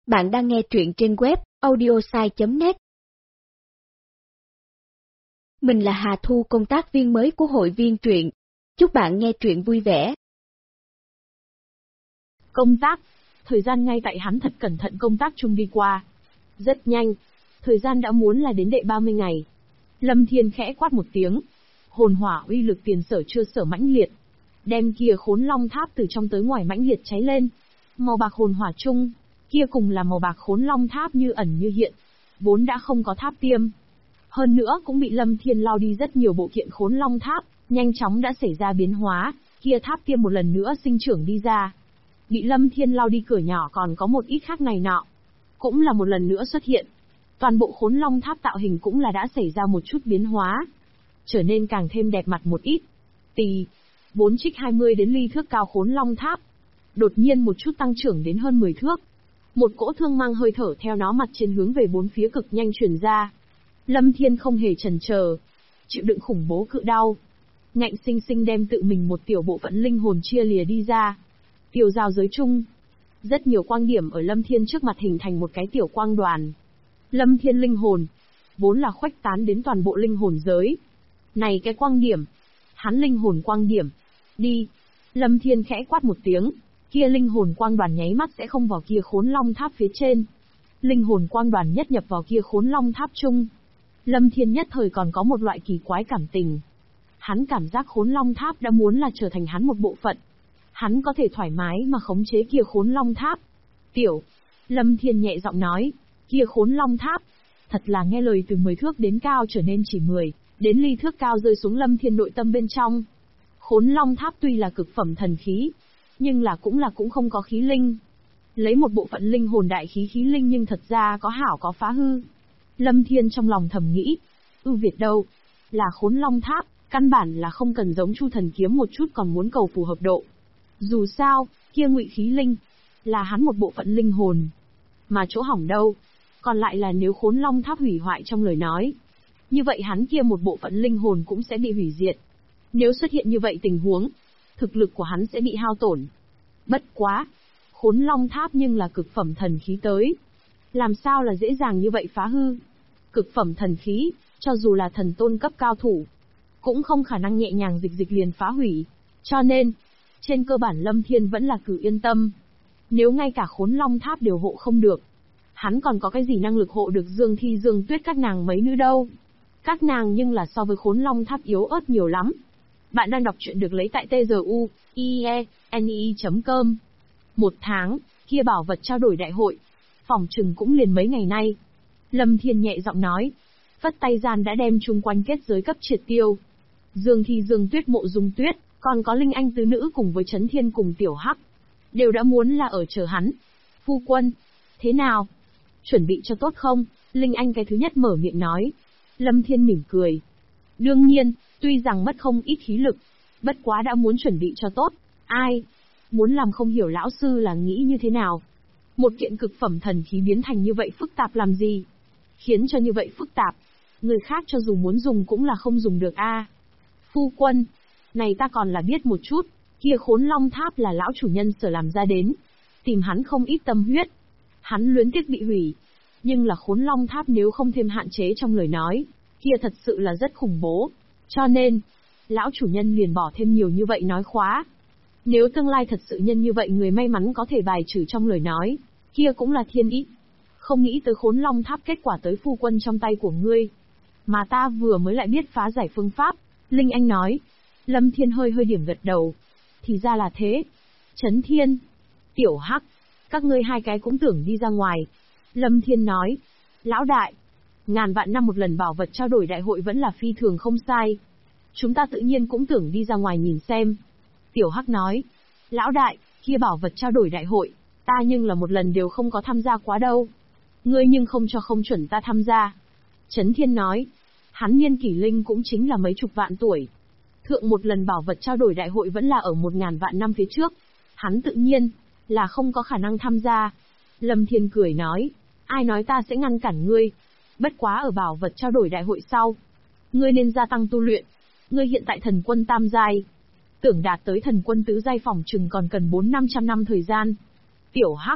Bạn đang nghe truyện trên web audiosai.net. Mình là Hà Thu, công tác viên mới của hội viên truyện. Chúc bạn nghe truyện vui vẻ. Công tác. Thời gian ngay tại hắn thật cẩn thận công tác chung đi qua. Rất nhanh. Thời gian đã muốn là đến đệ 30 ngày. Lâm Thiên khẽ quát một tiếng. Hồn hỏa uy lực tiền sở chưa sở mãnh liệt. Đem kia Khốn Long Tháp từ trong tới ngoài mãnh liệt cháy lên. Màu bạc hồn hỏa chung, kia cùng là màu bạc Khốn Long Tháp như ẩn như hiện. Vốn đã không có tháp tiêm. Hơn nữa cũng bị Lâm Thiên lao đi rất nhiều bộ kiện Khốn Long Tháp, nhanh chóng đã xảy ra biến hóa, kia tháp tiêm một lần nữa sinh trưởng đi ra. Bị Lâm Thiên lao đi cửa nhỏ còn có một ít khác này nọ. Cũng là một lần nữa xuất hiện. Toàn bộ Khốn Long Tháp tạo hình cũng là đã xảy ra một chút biến hóa. Trở nên càng thêm đẹp mặt một ít. Vốn trích 20 đến ly thước cao Khốn Long Tháp. Đột nhiên một chút tăng trưởng đến hơn 10 thước. Một cỗ thương mang hơi thở theo nó mặt trên hướng về bốn phía cực nhanh truyền ra. Lâm Thiên không hề chần chờ, chịu đựng khủng bố cự đau. Ngạnh sinh sinh đem tự mình một tiểu bộ phận linh hồn chia lìa đi ra. Tiểu giao giới chung. Rất nhiều quang điểm ở Lâm Thiên trước mặt hình thành một cái tiểu quang đoàn. Lâm Thiên linh hồn, vốn là khuếch tán đến toàn bộ linh hồn giới. Này cái quang điểm, hắn linh hồn quang điểm, đi. Lâm Thiên khẽ quát một tiếng, kia linh hồn quang đoàn nháy mắt sẽ không vào kia Khốn Long Tháp phía trên. Linh hồn quang đoàn nhất nhập vào kia Khốn Long Tháp chung. Lâm Thiên nhất thời còn có một loại kỳ quái cảm tình. Hắn cảm giác Khốn Long Tháp đã muốn là trở thành hắn một bộ phận. Hắn có thể thoải mái mà khống chế kia Khốn Long Tháp. Lâm Thiên nhẹ giọng nói, kia Khốn Long Tháp, thật là nghe lời từ 10 thước đến cao trở nên chỉ 10, đến ly thước cao rơi xuống Lâm Thiên nội tâm bên trong. Khốn Long Tháp tuy là cực phẩm thần khí, nhưng cũng không có khí linh. Lấy một bộ phận linh hồn đại khí khí linh nhưng thật ra có hảo có phá hư. Lâm Thiên trong lòng thầm nghĩ, ưu việt đâu, là Khốn Long Tháp, căn bản là không cần giống Chu Thần Kiếm một chút còn muốn cầu phù hợp độ. Dù sao, kia ngụy khí linh, là hắn một bộ phận linh hồn. Mà chỗ hỏng đâu, còn lại là nếu Khốn Long Tháp hủy hoại trong lời nói. Như vậy hắn kia một bộ phận linh hồn cũng sẽ bị hủy diệt. Nếu xuất hiện như vậy tình huống, thực lực của hắn sẽ bị hao tổn. Bất quá, Khốn Long Tháp nhưng là cực phẩm thần khí tới. Làm sao là dễ dàng như vậy phá hư? Cực phẩm thần khí, cho dù là thần tôn cấp cao thủ, cũng không khả năng nhẹ nhàng dịch liền phá hủy. Cho nên, trên cơ bản Lâm Thiên vẫn là cứ yên tâm. Nếu ngay cả Khốn Long Tháp đều hộ không được, hắn còn có cái gì năng lực hộ được Dương Thi Dương Tuyết các nàng mấy nữ đâu. Các nàng nhưng là so với Khốn Long Tháp yếu ớt nhiều lắm. Bạn đang đọc truyện được lấy tại tzuieni.com. Một tháng, kia bảo vật trao đổi đại hội. Phỏng chừng cũng liền mấy ngày nay. Lâm Thiên nhẹ giọng nói. Phất tay gian đã đem chung quanh kết giới cấp triệt tiêu. Dương Thi Dương Tuyết Mộ Dung Tuyết, còn có Linh Anh tứ nữ cùng với Chấn Thiên cùng Tiểu Hắc. Đều đã muốn là ở chờ hắn. Phu quân, thế nào? Chuẩn bị cho tốt không? Linh Anh cái thứ nhất mở miệng nói. Lâm Thiên mỉm cười. Đương nhiên, tuy rằng mất không ít khí lực, bất quá đã muốn chuẩn bị cho tốt. Ai? Muốn làm không hiểu lão sư là nghĩ như thế nào? Một kiện cực phẩm thần khí biến thành như vậy phức tạp làm gì? Khiến cho như vậy phức tạp, người khác cho dù muốn dùng cũng là không dùng được a. Phu quân, này ta còn là biết một chút, kia Khốn Long Tháp là lão chủ nhân sở làm ra đến. Tìm hắn không ít tâm huyết. Hắn luyến tiếc bị hủy. Nhưng là Khốn Long Tháp nếu không thêm hạn chế trong lời nói, kia thật sự là rất khủng bố. Cho nên, lão chủ nhân liền bỏ thêm nhiều như vậy nói khóa. Nếu tương lai thật sự nhân như vậy người may mắn có thể bài trừ trong lời nói, kia cũng là thiên ý. Không nghĩ tới Khốn Long Tháp kết quả tới phu quân trong tay của ngươi. Mà ta vừa mới lại biết phá giải phương pháp, Linh Anh nói. Lâm Thiên hơi điểm gật đầu. Thì ra là thế. Chấn Thiên, Tiểu Hắc, các ngươi hai cái cũng tưởng đi ra ngoài. Lâm Thiên nói. Lão đại, ngàn vạn năm một lần bảo vật trao đổi đại hội vẫn là phi thường không sai. Chúng ta tự nhiên cũng tưởng đi ra ngoài nhìn xem. Tiểu Hắc nói. Lão đại, kia bảo vật trao đổi đại hội, ta nhưng là một lần đều không có tham gia quá đâu. Ngươi nhưng không cho không chuẩn ta tham gia. Chấn Thiên nói. Hắn niên kỷ linh cũng chính là mấy chục vạn tuổi. Thượng một lần bảo vật trao đổi đại hội vẫn là ở 1000 vạn năm phía trước. Hắn tự nhiên là không có khả năng tham gia. Lâm Thiên cười nói. Ai nói ta sẽ ngăn cản ngươi? Bất quá ở bảo vật trao đổi đại hội sau, ngươi nên gia tăng tu luyện. Ngươi hiện tại thần quân tam giai, tưởng đạt tới thần quân tứ giai phỏng chừng còn cần 400-500 năm thời gian. Tiểu Hắc,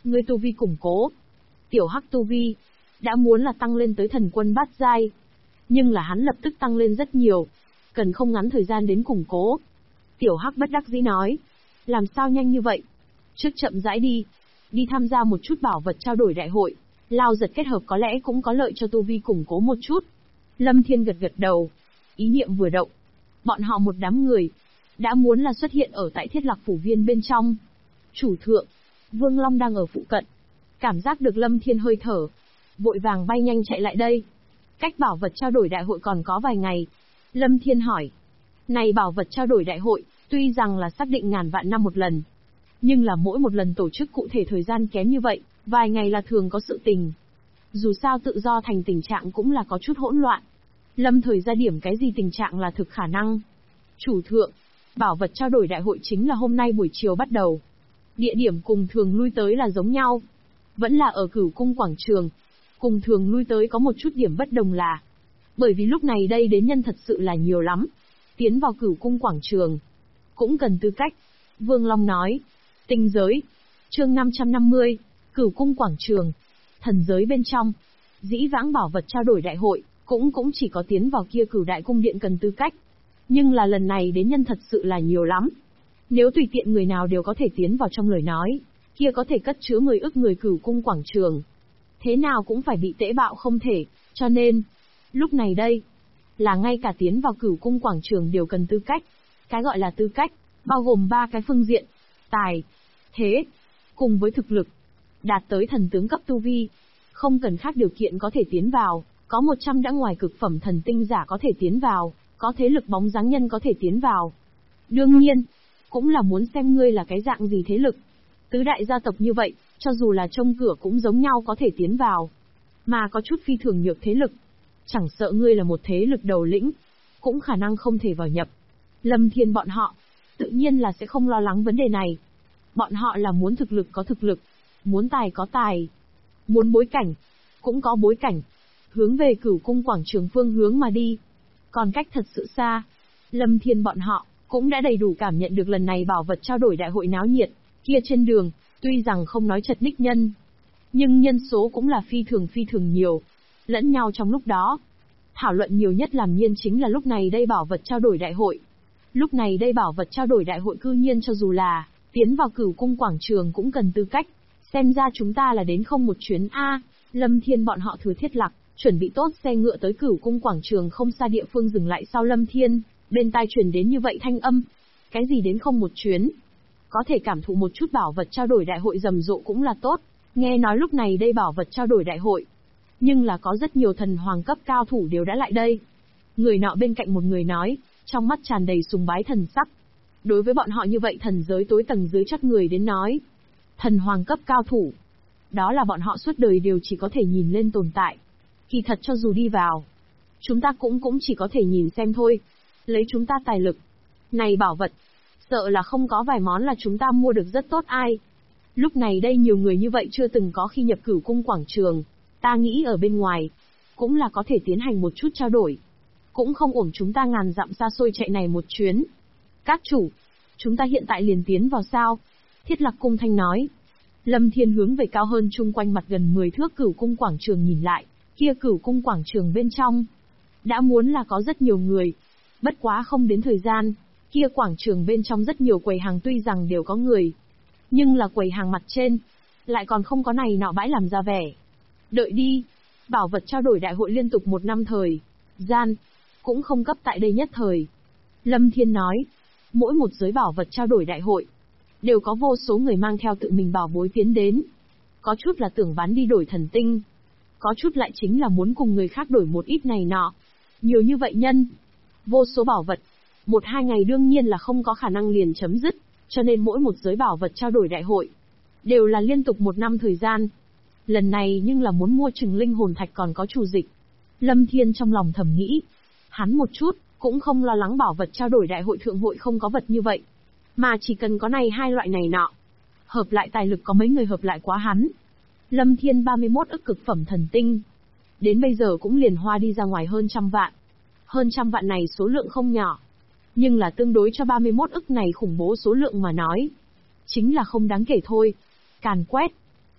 Ngươi tu vi củng cố. Tiểu Hắc tu vi đã muốn là tăng lên tới thần quân bát giai, nhưng là hắn lập tức tăng lên rất nhiều, cần không ngắn thời gian đến củng cố. Tiểu Hắc bất đắc dĩ nói, làm sao nhanh như vậy? Trước chậm rãi đi tham gia một chút bảo vật trao đổi đại hội, lao giật kết hợp có lẽ cũng có lợi cho tu vi củng cố một chút. Lâm Thiên gật gật đầu, ý niệm vừa động, bọn họ một đám người đã muốn là xuất hiện ở tại Thiết Lạc phủ viên bên trong. Chủ thượng, Vương Long đang ở phụ cận, cảm giác được Lâm Thiên hơi thở, vội vàng bay nhanh chạy lại đây. Cách bảo vật trao đổi đại hội còn có vài ngày. Lâm Thiên hỏi, này bảo vật trao đổi đại hội, tuy rằng là xác định ngàn vạn năm một lần, nhưng là mỗi một lần tổ chức cụ thể thời gian kém như vậy, vài ngày là thường có sự tình. Dù sao tự do thành tình trạng cũng là có chút hỗn loạn. Lâm thời ra điểm cái gì tình trạng là thực khả năng. Chủ thượng, bảo vật trao đổi đại hội chính là hôm nay buổi chiều bắt đầu. Địa điểm cùng thường lui tới là giống nhau. Vẫn là ở Cửu Cung quảng trường. Cùng thường lui tới có một chút điểm bất đồng là, bởi vì lúc này đây đến nhân thật sự là nhiều lắm. Tiến vào Cửu Cung quảng trường cũng cần tư cách. Vương Long nói, tinh giới. Chương 550, Cửu Cung quảng trường. Thần giới bên trong, dĩ vãng bảo vật trao đổi đại hội, cũng chỉ có tiến vào kia Cửu Đại cung điện cần tư cách. Nhưng là lần này đến nhân thật sự là nhiều lắm. Nếu tùy tiện người nào đều có thể tiến vào trong lời nói, kia có thể cất chứa 10 ức người Cửu Cung quảng trường. Thế nào cũng phải bị tễ bạo không thể, cho nên, lúc này đây, là ngay cả tiến vào Cửu Cung quảng trường đều cần tư cách. Cái gọi là tư cách, bao gồm 3 cái phương diện, tài, thế, cùng với thực lực. Đạt tới thần tướng cấp tu vi, không cần khác điều kiện có thể tiến vào, có 100 đã ngoài cực phẩm thần tinh giả có thể tiến vào, có thế lực bóng dáng nhân có thể tiến vào. Đương nhiên, cũng là muốn xem ngươi là cái dạng gì thế lực. Tứ đại gia tộc như vậy, cho dù là trông cửa cũng giống nhau có thể tiến vào. Mà có chút phi thường nhược thế lực, chẳng sợ ngươi là một thế lực đầu lĩnh, cũng khả năng không thể vào nhập. Lâm Thiên bọn họ, tự nhiên là sẽ không lo lắng vấn đề này. Bọn họ là muốn thực lực có thực lực, muốn tài có tài, muốn bối cảnh, cũng có bối cảnh, hướng về Cửu Cung quảng trường phương hướng mà đi. Còn cách thật sự xa, Lâm Thiên bọn họ cũng đã đầy đủ cảm nhận được lần này bảo vật trao đổi đại hội náo nhiệt. Kia trên đường, tuy rằng không nói chật ních nhân, nhưng nhân số cũng là phi thường nhiều, lẫn nhau trong lúc đó. Thảo luận nhiều nhất làm nhiên chính là lúc này đây bảo vật trao đổi đại hội. Lúc này đây bảo vật trao đổi đại hội cư nhiên cho dù là tiến vào Cửu Cung quảng trường cũng cần tư cách. Xem ra chúng ta là đến không một chuyến A. Lâm Thiên bọn họ thừa Thiết Lạc, chuẩn bị tốt xe ngựa tới Cửu Cung quảng trường không xa địa phương dừng lại sau Lâm Thiên, bên tai truyền đến như vậy thanh âm. Cái gì đến không một chuyến? Có thể cảm thụ một chút bảo vật trao đổi đại hội rầm rộ cũng là tốt. Nghe nói lúc này đây bảo vật trao đổi đại hội, nhưng là có rất nhiều thần hoàng cấp cao thủ đều đã lại đây. Người nọ bên cạnh một người nói, trong mắt tràn đầy sùng bái thần sắc. Đối với bọn họ như vậy thần giới tối tầng dưới chắc người đến nói, thần hoàng cấp cao thủ, đó là bọn họ suốt đời đều chỉ có thể nhìn lên tồn tại. Kỳ thật cho dù đi vào, chúng ta cũng chỉ có thể nhìn xem thôi. Lấy chúng ta tài lực, này bảo vật, sợ là không có vài món là chúng ta mua được rất tốt ai. Lúc này đây nhiều người như vậy chưa từng có khi nhập Cửu Cung quảng trường, ta nghĩ ở bên ngoài, cũng là có thể tiến hành một chút trao đổi. Cũng không uổng chúng ta ngàn dặm xa xôi chạy này một chuyến. Các chủ, chúng ta hiện tại liền tiến vào sao? Thiết Lạc cung thanh nói. Lâm Thiên hướng về cao hơn chung quanh mặt gần 10 thước Cửu Cung quảng trường nhìn lại, kia Cửu Cung quảng trường bên trong đã muốn là có rất nhiều người. Bất quá không đến thời gian, kia quảng trường bên trong rất nhiều quầy hàng tuy rằng đều có người, nhưng là quầy hàng mặt trên lại còn không có này nọ bãi làm ra vẻ. Đợi đi, bảo vật trao đổi đại hội liên tục 1 năm thời gian, cũng không cấp tại đây nhất thời. Lâm Thiên nói, mỗi một giới bảo vật trao đổi đại hội, đều có vô số người mang theo tự mình bảo bối tiến đến. Có chút là tưởng bán đi đổi thần tinh, có chút lại chính là muốn cùng người khác đổi một ít này nọ. Nhiều như vậy nhân, vô số bảo vật, 1-2 ngày đương nhiên là không có khả năng liền chấm dứt, cho nên mỗi một giới bảo vật trao đổi đại hội, đều là liên tục 1 năm thời gian. Lần này nhưng là muốn mua chừng linh hồn thạch còn có chủ dịch. Lâm Thiên trong lòng thầm nghĩ, hắn một chút, cũng không lo lắng bảo vật trao đổi đại hội thượng hội không có vật như vậy. Mà chỉ cần có này 2 loại này nọ. Hợp lại tài lực có mấy người hợp lại quá hắn. Lâm Thiên 31 ức cực phẩm thần tinh. Đến bây giờ cũng liền hoa đi ra ngoài hơn 100 vạn. Hơn 100 vạn này số lượng không nhỏ. Nhưng là tương đối cho 31 ức này khủng bố số lượng mà nói. Chính là không đáng kể thôi. Càn quét.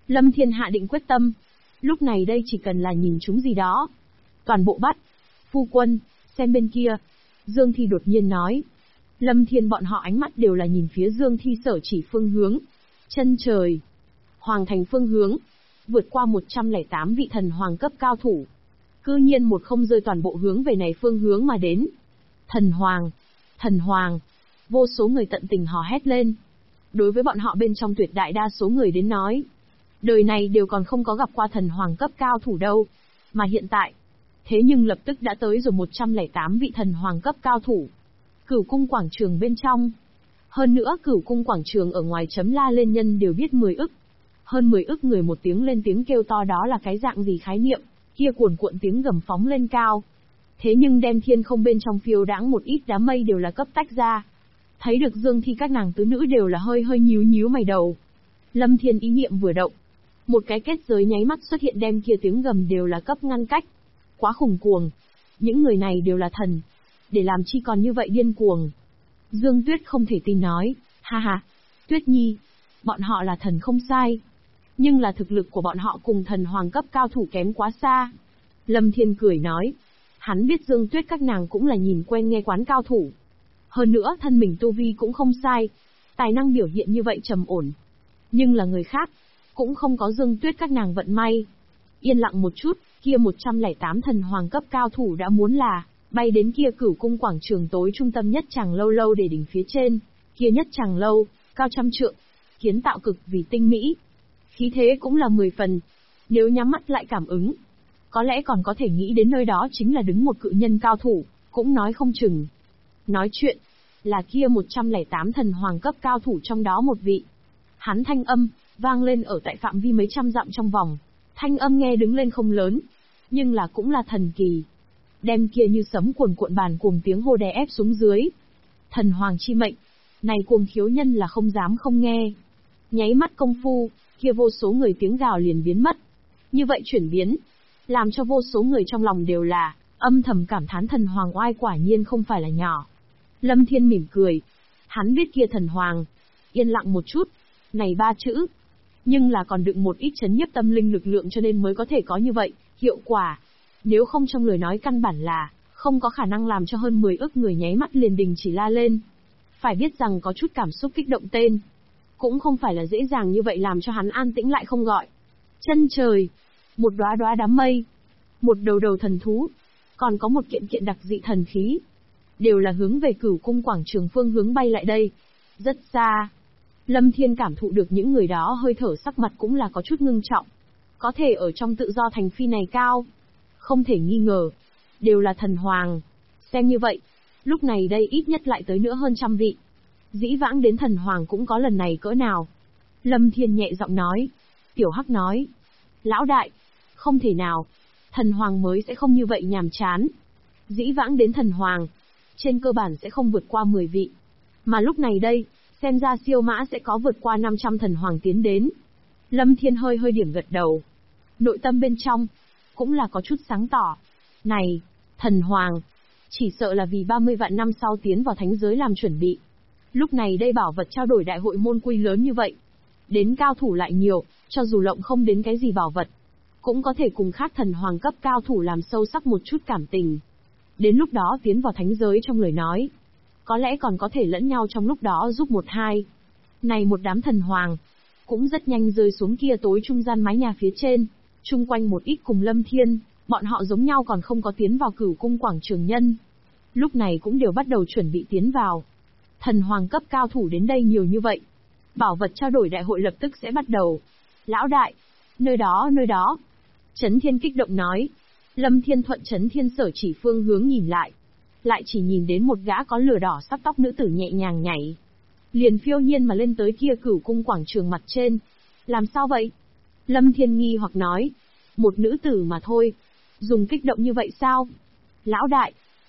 Lâm Thiên hạ định quyết tâm. Lúc này đây chỉ cần là nhìn chúng gì đó. Toàn bộ bắt. Phu quân, xem bên kia. Dương Thi đột nhiên nói. Lâm Thiên bọn họ ánh mắt đều là nhìn phía Dương Thi sở chỉ phương hướng. Chân trời. Hoàng thành phương hướng. Vượt qua 108 vị thần hoàng cấp cao thủ. Cư nhiên một không rơi toàn bộ hướng về này phương hướng mà đến. Thần hoàng. Thần hoàng. Vô số người tận tình hò hét lên. Đối với bọn họ bên trong tuyệt đại đa số người đến nói. Đời này đều còn không có gặp qua thần hoàng cấp cao thủ đâu. Mà hiện tại. Thế nhưng lập tức đã tới rồi 108 vị thần hoàng cấp cao thủ. Cửu cung quảng trường bên trong. Hơn nữa cửu cung quảng trường ở ngoài chấm la lên nhân đều biết 10 ức. Hơn 10 ức người một tiếng lên tiếng kêu to đó là cái dạng gì khái niệm, kia cuồn cuộn tiếng gầm phóng lên cao. Thế nhưng đem thiên không bên trong phiêu đãng một ít đám mây đều là cấp tách ra. Thấy được Dương Thi các nàng tứ nữ đều là hơi hơi nhíu nhíu mày đầu. Lâm Thiên ý niệm vừa động. Một cái kết giới nháy mắt xuất hiện đem kia tiếng gầm đều là cấp ngăn cách. Quá khủng cuồng. Những người này đều là thần. Để làm chi còn như vậy điên cuồng. Dương Tuyết không thể tin nói, ha ha, Tuyết Nhi, bọn họ là thần không sai. Nhưng là thực lực của bọn họ cùng thần hoàng cấp cao thủ kém quá xa. Lâm Thiên cười nói, hắn biết Dương Tuyết các nàng cũng là nhìn quen nghe quán cao thủ. Hơn nữa thân mình tu vi cũng không sai, tài năng biểu hiện như vậy trầm ổn. Nhưng là người khác, cũng không có Dương Tuyết các nàng vận may. Yên lặng một chút, kia 108 thần hoàng cấp cao thủ đã muốn là bay đến kia cửu cung quảng trường tối trung tâm nhất chàng lâu lâu để đỉnh phía trên, kia nhất chàng lâu, cao trăm trượng, kiến tạo cực vì tinh mỹ. Khí thế cũng là 10 phần, nếu nhắm mắt lại cảm ứng, có lẽ còn có thể nghĩ đến nơi đó chính là đứng một cự nhân cao thủ, cũng nói không chừng. Nói chuyện, là kia 108 thần hoàng cấp cao thủ trong đó một vị. Hắn thanh âm, vang lên ở tại phạm vi mấy trăm dặm trong vòng. Thanh âm nghe đứng lên không lớn, nhưng là cũng là thần kỳ. Đem kia như sấm cuồn cuộn bàn cuồng tiếng hô đè ép xuống dưới. Thần hoàng chi mệnh, này cuồng khiếu nhân là không dám không nghe. Nháy mắt công phu, kia vô số người tiếng gào liền biến mất. Như vậy chuyển biến, làm cho vô số người trong lòng đều là âm thầm cảm thán thần hoàng oai quả nhiên không phải là nhỏ. Lâm Thiên mỉm cười, hắn biết kia thần hoàng, yên lặng một chút, này 3 chữ, nhưng là còn đựng một ít chấn nhiếp tâm linh lực lượng cho nên mới có thể có như vậy hiệu quả. Nếu không trong lời nói căn bản là không có khả năng làm cho hơn 10 ức người nháy mắt liền đình chỉ la lên. Phải biết rằng có chút cảm xúc kích động tên, cũng không phải là dễ dàng như vậy làm cho hắn an tĩnh lại không gọi. Chân trời, một đóa đóa đám mây, một đầu đầu thần thú, còn có một kiện kiện đặc dị thần khí, đều là hướng về cửu cung quảng trường phương hướng bay lại đây. Rất xa, Lâm Thiên cảm thụ được những người đó hơi thở sắc mặt cũng là có chút ngưng trọng. Có thể ở trong tự do thành phi này cao, không thể nghi ngờ, đều là thần hoàng. Xem như vậy, lúc này đây ít nhất lại tới nữa hơn 100 vị. Dĩ vãng đến thần hoàng cũng có lần này cỡ nào. Lâm Thiên nhẹ giọng nói. Tiểu Hắc nói, lão đại, không thể nào, thần hoàng mới sẽ không như vậy nhàm chán. Dĩ vãng đến thần hoàng, trên cơ bản sẽ không vượt qua 10 vị. Mà lúc này đây, xem ra siêu mã sẽ có vượt qua 500 thần hoàng tiến đến. Lâm Thiên hơi hơi điểm gật đầu. Nội tâm bên trong, cũng là có chút sáng tỏ. Này, thần hoàng, chỉ sợ là vì 30 vạn năm sau tiến vào thánh giới làm chuẩn bị. Lúc này đây bảo vật trao đổi đại hội môn quy lớn như vậy. Đến cao thủ lại nhiều, cho dù lộng không đến cái gì bảo vật, cũng có thể cùng khác thần hoàng cấp cao thủ làm sâu sắc một chút cảm tình. Đến lúc đó tiến vào thánh giới trong lời nói, có lẽ còn có thể lẫn nhau trong lúc đó giúp một hai. Này một đám thần hoàng, cũng rất nhanh rơi xuống kia tối trung gian mái nhà phía trên, chung quanh một ít cùng Lâm Thiên, bọn họ giống nhau còn không có tiến vào cửu cung quảng trường nhân. Lúc này cũng đều bắt đầu chuẩn bị tiến vào. Thần hoàng cấp cao thủ đến đây nhiều như vậy. Bảo vật trao đổi đại hội lập tức sẽ bắt đầu. Lão đại, nơi đó. Chấn Thiên kích động nói. Lâm Thiên thuận Chấn Thiên sở chỉ phương hướng nhìn lại chỉ nhìn đến một gã có lửa đỏ sắp tóc nữ tử nhẹ nhàng nhảy. Liền phiêu nhiên mà lên tới kia cửu cung quảng trường mặt trên. Làm sao vậy? Lâm Thiên nghi hoặc nói. Một nữ tử mà thôi. Dùng kích động như vậy sao? Lão đại,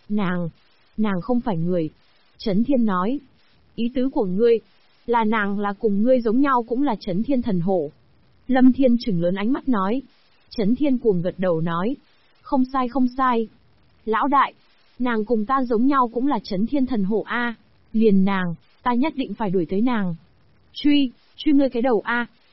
nàng không phải người. Chấn Thiên nói. Ý tứ của ngươi, là nàng là cùng ngươi giống nhau cũng là Chấn Thiên thần hổ. Lâm Thiên trừng lớn ánh mắt nói. Chấn Thiên cuồng gật đầu nói. Không sai. Lão đại, nàng cùng ta giống nhau cũng là Chấn Thiên thần hổ a. Liền nàng, ta nhất định phải đuổi tới nàng. Truy ngươi cái đầu a,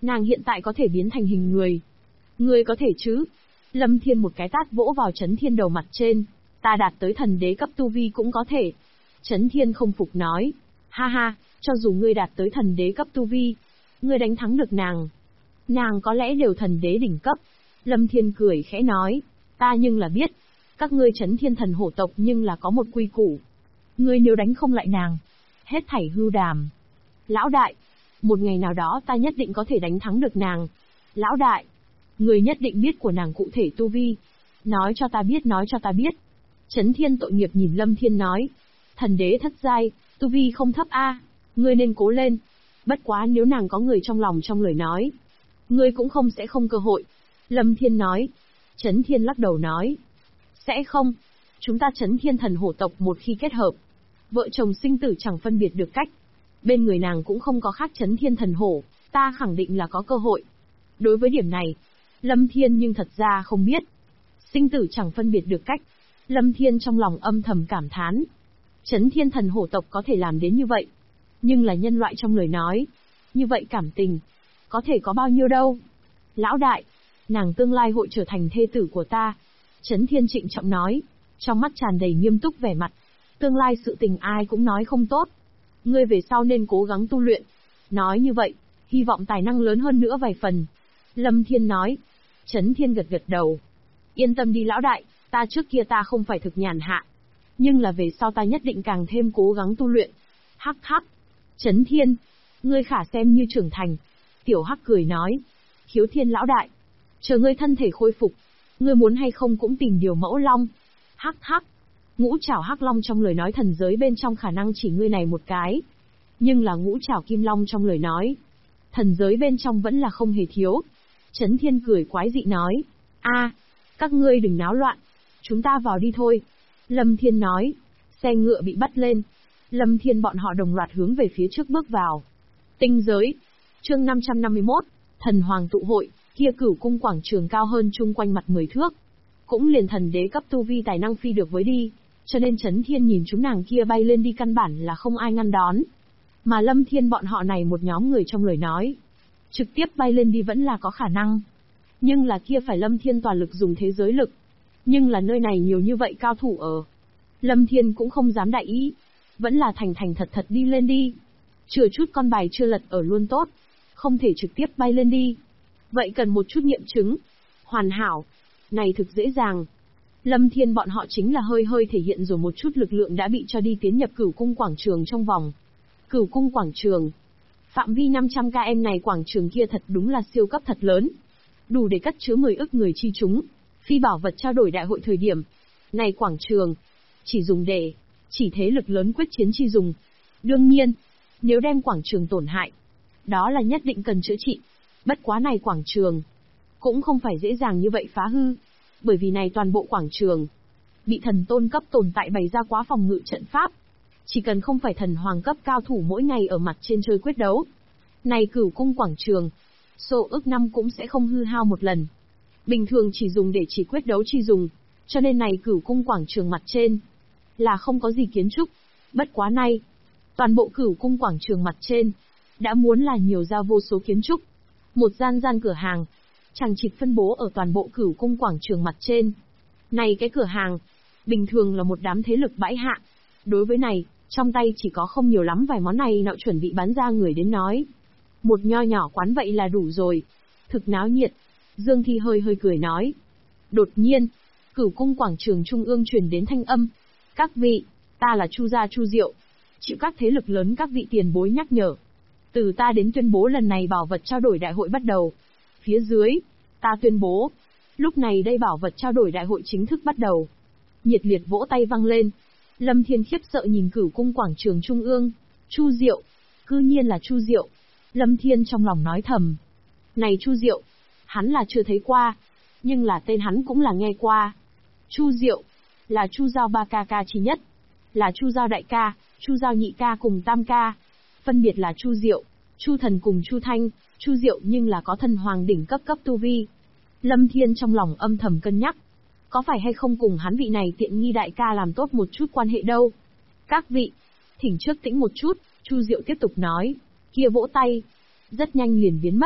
Nàng hiện tại có thể biến thành hình người. Ngươi có thể chứ? Lâm Thiên một cái tát vỗ vào Chấn Thiên đầu mặt trên. Ta đạt tới thần đế cấp tu vi cũng có thể. Chấn Thiên không phục nói. Ha ha, cho dù ngươi đạt tới thần đế cấp tu vi, ngươi đánh thắng được nàng. Nàng có lẽ đều thần đế đỉnh cấp. Lâm Thiên cười khẽ nói. Ta nhưng là biết. Các ngươi Chấn Thiên thần hổ tộc nhưng là có một quy củ. Ngươi nếu đánh không lại nàng, hết thảy hư đàm. Lão đại, một ngày nào đó ta nhất định có thể đánh thắng được nàng. Lão đại, người nhất định biết của nàng cụ thể tu vi. Nói cho ta biết, nói cho ta biết. Chấn Thiên tội nghiệp nhìn Lâm Thiên nói. Thần đế thất giai, tu vi không thấp a, ngươi nên cố lên. Bất quá nếu nàng có người trong lòng trong lời nói, ngươi cũng sẽ không cơ hội. Lâm Thiên nói. Chấn Thiên lắc đầu nói. Sẽ không. Chúng ta Chấn Thiên thần hổ tộc một khi kết hợp, vợ chồng sinh tử chẳng phân biệt được cách. Bên người nàng cũng không có khác Chấn Thiên thần hổ, ta khẳng định là có cơ hội. Đối với điểm này, Lâm Thiên nhưng thật ra không biết. Sinh tử chẳng phân biệt được cách. Lâm Thiên trong lòng âm thầm cảm thán. Chấn Thiên thần hổ tộc có thể làm đến như vậy. Nhưng là nhân loại trong lời nói. Như vậy cảm tình, có thể có bao nhiêu đâu. Lão đại, nàng tương lai hội trở thành thê tử của ta. Chấn Thiên trịnh trọng nói. Trong mắt tràn đầy nghiêm túc vẻ mặt. Tương lai sự tình ai cũng nói không tốt. Ngươi về sau nên cố gắng tu luyện. Nói như vậy, hy vọng tài năng lớn hơn nữa vài phần. Lâm Thiên nói. Chấn Thiên gật gật đầu. Yên tâm đi lão đại, ta trước kia ta không phải thực nhàn hạ. Nhưng là về sau ta nhất định càng thêm cố gắng tu luyện. Hắc hắc. Chấn Thiên, ngươi khả xem như trưởng thành. Tiểu Hắc cười nói. Khiếu Thiên lão đại, chờ ngươi thân thể khôi phục, ngươi muốn hay không cũng tìm điều mẫu long. Hắc hắc. Ngũ trảo hắc long trong lời nói thần giới bên trong khả năng chỉ ngươi này một cái. Nhưng là ngũ trảo kim long trong lời nói, thần giới bên trong vẫn là không hề thiếu. Chấn Thiên cười quái dị nói. A, các ngươi đừng náo loạn. Chúng ta vào đi thôi. Lâm Thiên nói. Xe ngựa bị bắt lên. Lâm Thiên bọn họ đồng loạt hướng về phía trước bước vào. Tinh giới. Chương 551. Thần Hoàng tụ hội. Kia Cửu cung quảng trường cao hơn chung quanh mặt 10 thước. Cũng liền thần đế cấp tu vi tài năng phi được với đi. Cho nên Chấn Thiên nhìn chúng nàng kia bay lên đi căn bản là không ai ngăn đón. Mà Lâm Thiên bọn họ này một nhóm người trong lời nói, trực tiếp bay lên đi vẫn là có khả năng. Nhưng là kia phải Lâm Thiên toàn lực dùng thế giới lực. Nhưng là nơi này nhiều như vậy cao thủ ở. Lâm Thiên cũng không dám đại ý. Vẫn là thành thành thật thật đi lên đi. Chừa chút con bài chưa lật ở luôn tốt. Không thể trực tiếp bay lên đi. Vậy cần một chút nghiệm chứng. Hoàn hảo. Này thực dễ dàng. Lâm Thiên bọn họ chính là hơi hơi thể hiện rồi một chút lực lượng đã bị cho đi tiến nhập Cửu cung quảng trường trong vòng. Cửu cung quảng trường. Phạm vi 500 km này quảng trường kia thật đúng là siêu cấp thật lớn. Đủ để cất chứa 10 ức người chi chúng. Phi bảo vật trao đổi đại hội thời điểm. Này quảng trường. Chỉ dùng để. Chỉ thế lực lớn quyết chiến chi dùng. Đương nhiên. Nếu đem quảng trường tổn hại. Đó là nhất định cần chữa trị. Bất quá này quảng trường. Cũng không phải dễ dàng như vậy phá hư. Bởi vì này toàn bộ quảng trường. Bị thần tôn cấp tồn tại bày ra quá phòng ngự trận pháp. Chỉ cần không phải thần hoàng cấp cao thủ mỗi ngày ở mặt trên chơi quyết đấu. Này Cửu cung quảng trường. Số ức năm cũng sẽ không hư hao một lần. Bình thường chỉ dùng để chỉ quyết đấu chi dùng. Cho nên này Cửu cung quảng trường mặt trên. Là không có gì kiến trúc. Bất quá nay. Toàn bộ Cửu cung quảng trường mặt trên. Đã muốn là nhiều ra vô số kiến trúc. Một gian gian cửa hàng. Chằng chịt phân bố ở toàn bộ Cửu cung quảng trường mặt trên. Này cái cửa hàng. Bình thường là một đám thế lực bãi hạ. Đối với này, trong tay chỉ có không nhiều lắm vài món này nọ chuẩn bị bán ra người đến nói. Một nho nhỏ quán vậy là đủ rồi. Thực náo nhiệt. Dương Thi hơi hơi cười nói. Đột nhiên, Cửu cung quảng trường trung ương truyền đến thanh âm. Các vị, ta là Chu gia Chu Diệu. Chịu các thế lực lớn các vị tiền bối nhắc nhở. Từ ta đến tuyên bố lần này bảo vật trao đổi đại hội bắt đầu. Phía dưới, ta tuyên bố. Lúc này đây bảo vật trao đổi đại hội chính thức bắt đầu. Nhiệt liệt vỗ tay vang lên. Lâm Thiên khiếp sợ nhìn Cửu cung quảng trường trung ương. Chu Diệu. Cư nhiên là Chu Diệu. Lâm Thiên trong lòng nói thầm. Này Chu Diệu. Hắn là chưa thấy qua. Nhưng là tên hắn cũng là nghe qua. Chu Diệu. Là Chu Giao ba ca ca chi nhất. Là Chu Giao đại ca, Chu Giao nhị ca cùng tam ca. Phân biệt là Chu Diệu, Chu Thần cùng Chu Thanh. Chu Diệu nhưng là có thần hoàng đỉnh cấp tu vi. Lâm Thiên trong lòng âm thầm cân nhắc. Có phải hay không cùng hắn vị này tiện nghi đại ca làm tốt một chút quan hệ đâu. Các vị, thỉnh trước tĩnh một chút. Chu Diệu tiếp tục nói. Kia vỗ tay. Rất nhanh liền biến mất.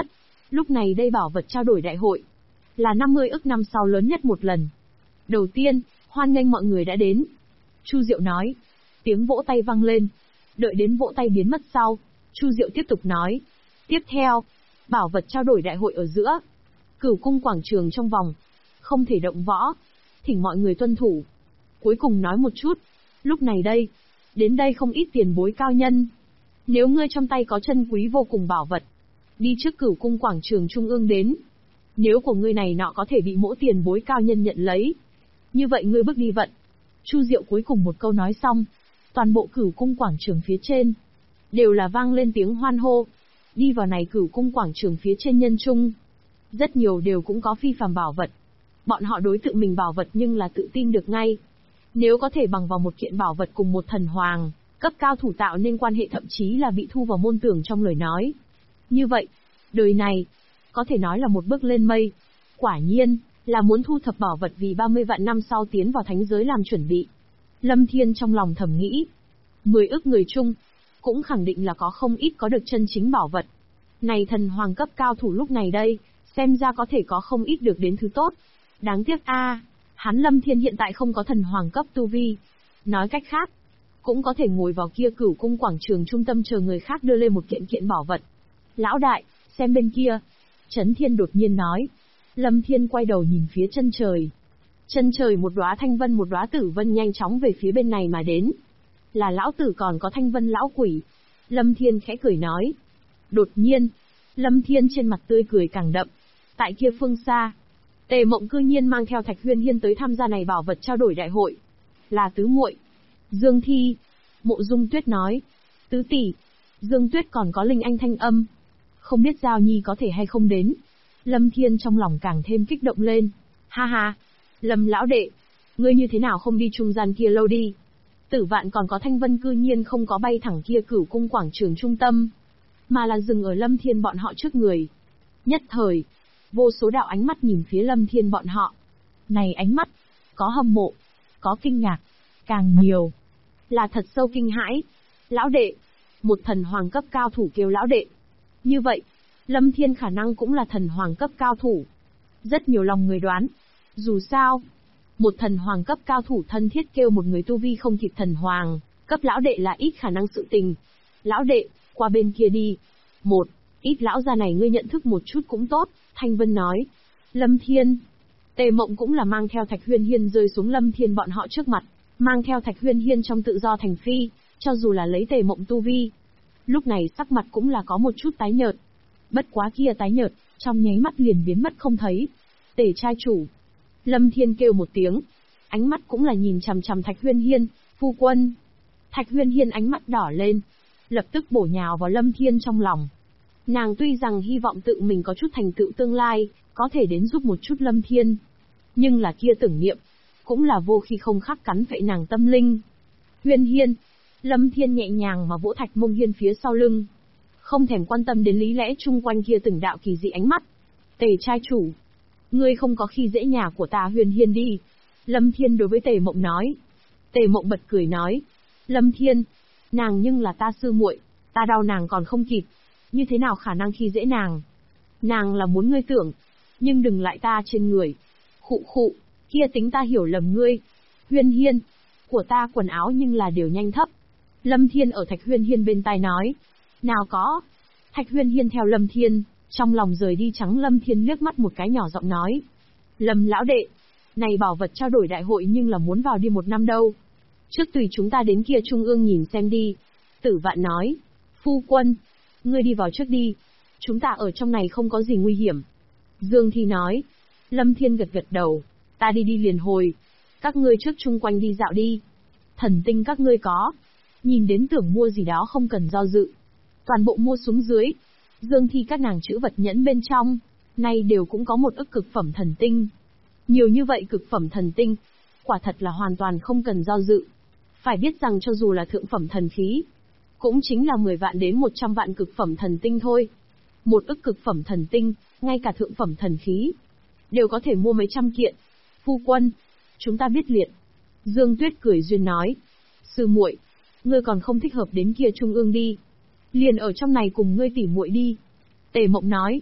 Lúc này đây bảo vật trao đổi đại hội là 50 ức năm sau lớn nhất một lần. Đầu tiên, hoan nghênh mọi người đã đến. Chu Diệu nói. Tiếng vỗ tay vang lên. Đợi đến vỗ tay biến mất sau, Chu Diệu tiếp tục nói. Tiếp theo, bảo vật trao đổi đại hội ở giữa. Cửu cung quảng trường trong vòng. Không thể động võ. Thỉnh mọi người tuân thủ. Cuối cùng nói một chút. Lúc này đây, đến đây không ít tiền bối cao nhân. Nếu ngươi trong tay có chân quý vô cùng bảo vật, đi trước cửu cung quảng trường trung ương đến. Nếu của ngươi này nọ có thể bị mỗi tiền bối cao nhân nhận lấy, như vậy ngươi bước đi vận. Chu Diệu cuối cùng một câu nói xong, toàn bộ cửu cung quảng trường phía trên đều là vang lên tiếng hoan hô. Đi vào này cửu cung quảng trường phía trên nhân trung, rất nhiều đều cũng có phi phàm bảo vật. Bọn họ đối tự mình bảo vật nhưng là tự tin được ngay. Nếu có thể bằng vào một kiện bảo vật cùng một thần hoàng cấp cao thủ tạo nên quan hệ, thậm chí là bị thu vào môn tưởng trong lời nói. Như vậy, đời này có thể nói là một bước lên mây. Quả nhiên là muốn thu thập bảo vật vì 30 vạn năm sau tiến vào thánh giới làm chuẩn bị. Lâm Thiên trong lòng thầm nghĩ, 10 ức người chung, cũng khẳng định là có không ít có được chân chính bảo vật. Này thần hoàng cấp cao thủ lúc này đây, xem ra có thể có không ít được đến thứ tốt. Đáng tiếc hắn Lâm Thiên hiện tại không có thần hoàng cấp tu vi. Nói cách khác, cũng có thể ngồi vào kia cửu cung quảng trường trung tâm chờ người khác đưa lên một kiện kiện bảo vật. Lão đại, xem bên kia. Chấn Thiên đột nhiên nói. Lâm Thiên quay đầu nhìn phía chân trời. Chân trời một đóa thanh vân một đóa tử vân nhanh chóng về phía bên này mà đến. Là lão tử còn có thanh vân lão quỷ. Lâm Thiên khẽ cười nói. Đột nhiên, Lâm Thiên trên mặt tươi cười càng đậm. Tại kia phương xa, Tề Mộng cư nhiên mang theo Thạch Huyên Hiên tới tham gia này bảo vật trao đổi đại hội. Là tứ muội. Dương Thi. Mộ Dung Tuyết nói. Tứ tỷ. Dương Tuyết còn có Linh Anh thanh âm. Không biết Giao Nhi có thể hay không đến. Lâm Thiên trong lòng càng thêm kích động lên. Ha ha. Lâm lão đệ. Ngươi như thế nào không đi trung gian kia lâu đi. Tử Vạn còn có Thanh Vân cư nhiên không có bay thẳng kia cửu cung quảng trường trung tâm, mà là dừng ở Lâm Thiên bọn họ trước người. Nhất thời, vô số đạo ánh mắt nhìn phía Lâm Thiên bọn họ. Này ánh mắt, có hâm mộ, có kinh ngạc, càng nhiều là thật sâu kinh hãi. Lão đệ, một thần hoàng cấp cao thủ kêu lão đệ. Như vậy, Lâm Thiên khả năng cũng là thần hoàng cấp cao thủ. Rất nhiều lòng người đoán, dù sao, một thần hoàng cấp cao thủ thân thiết kêu một người tu vi không kịp thần hoàng cấp lão đệ là ít khả năng sự tình. Lão đệ, qua bên kia đi. Một ít lão già này ngươi nhận thức một chút cũng tốt, Thanh Vân nói. Lâm Thiên. Tề Mộng cũng là mang theo Thạch Huyên Hiên rơi xuống Lâm Thiên bọn họ trước mặt, mang theo Thạch Huyên Hiên trong tự do thành phi, cho dù là lấy Tề Mộng tu vi. Lúc này sắc mặt cũng là có một chút tái nhợt. Bất quá kia tái nhợt, trong nháy mắt liền biến mất không thấy. Tề trai chủ. Lâm Thiên kêu một tiếng, ánh mắt cũng là nhìn chằm chằm Thạch Huyên Hiên, phu quân. Thạch Huyên Hiên ánh mắt đỏ lên, lập tức bổ nhào vào Lâm Thiên trong lòng. Nàng tuy rằng hy vọng tự mình có chút thành tựu tương lai, có thể đến giúp một chút Lâm Thiên. Nhưng là kia tưởng niệm, cũng là vô khi không khắc cắn phệ nàng tâm linh. Huyên Hiên. Lâm Thiên nhẹ nhàng mà vỗ Thạch Mông Hiên phía sau lưng. Không thèm quan tâm đến lý lẽ chung quanh kia từng đạo kỳ dị ánh mắt. Tề trai chủ. Ngươi không có khi dễ nhà của ta Huyên Hiên đi. Lâm Thiên đối với Tề Mộng nói. Tề Mộng bật cười nói. Lâm Thiên. Nàng nhưng là ta sư muội, ta đau nàng còn không kịp. Như thế nào khả năng khi dễ nàng? Nàng là muốn ngươi tưởng, nhưng đừng lại ta trên người. Khụ khụ, kia tính ta hiểu lầm ngươi. Huyên Hiên, của ta quần áo nhưng là đều nhanh thấp. Lâm Thiên ở Thạch Huyên Hiên bên tai nói. Nào có. Thạch Huyên Hiên theo Lâm Thiên, trong lòng rời đi trắng Lâm Thiên liếc mắt một cái nhỏ giọng nói. Lâm lão đệ, này bảo vật trao đổi đại hội nhưng là muốn vào đi 1 năm đâu. Trước tùy chúng ta đến kia trung ương nhìn xem đi. Tử Vạn nói. Phu quân, ngươi đi vào trước đi. Chúng ta ở trong này không có gì nguy hiểm. Dương Thi nói. Lâm Thiên gật gật đầu. Ta đi liền hồi. Các ngươi trước chung quanh đi dạo đi. Thần tinh các ngươi có. Nhìn đến tưởng mua gì đó không cần do dự. Toàn bộ mua xuống dưới. Dương Thi các nàng chữ vật nhẫn bên trong, nay đều cũng có 1 ức cực phẩm thần tinh. Nhiều như vậy cực phẩm thần tinh, quả thật là hoàn toàn không cần do dự. Phải biết rằng cho dù là thượng phẩm thần khí, cũng chính là 10 vạn đến 100 vạn cực phẩm thần tinh thôi. 1 ức cực phẩm thần tinh, ngay cả thượng phẩm thần khí, đều có thể mua mấy trăm kiện. Phu quân, chúng ta biết liệt. Dương Tuyết cười duyên nói. Sư muội, ngươi còn không thích hợp đến kia trung ương đi. Liền ở trong này cùng ngươi tỉ muội đi. Tề Mộng nói.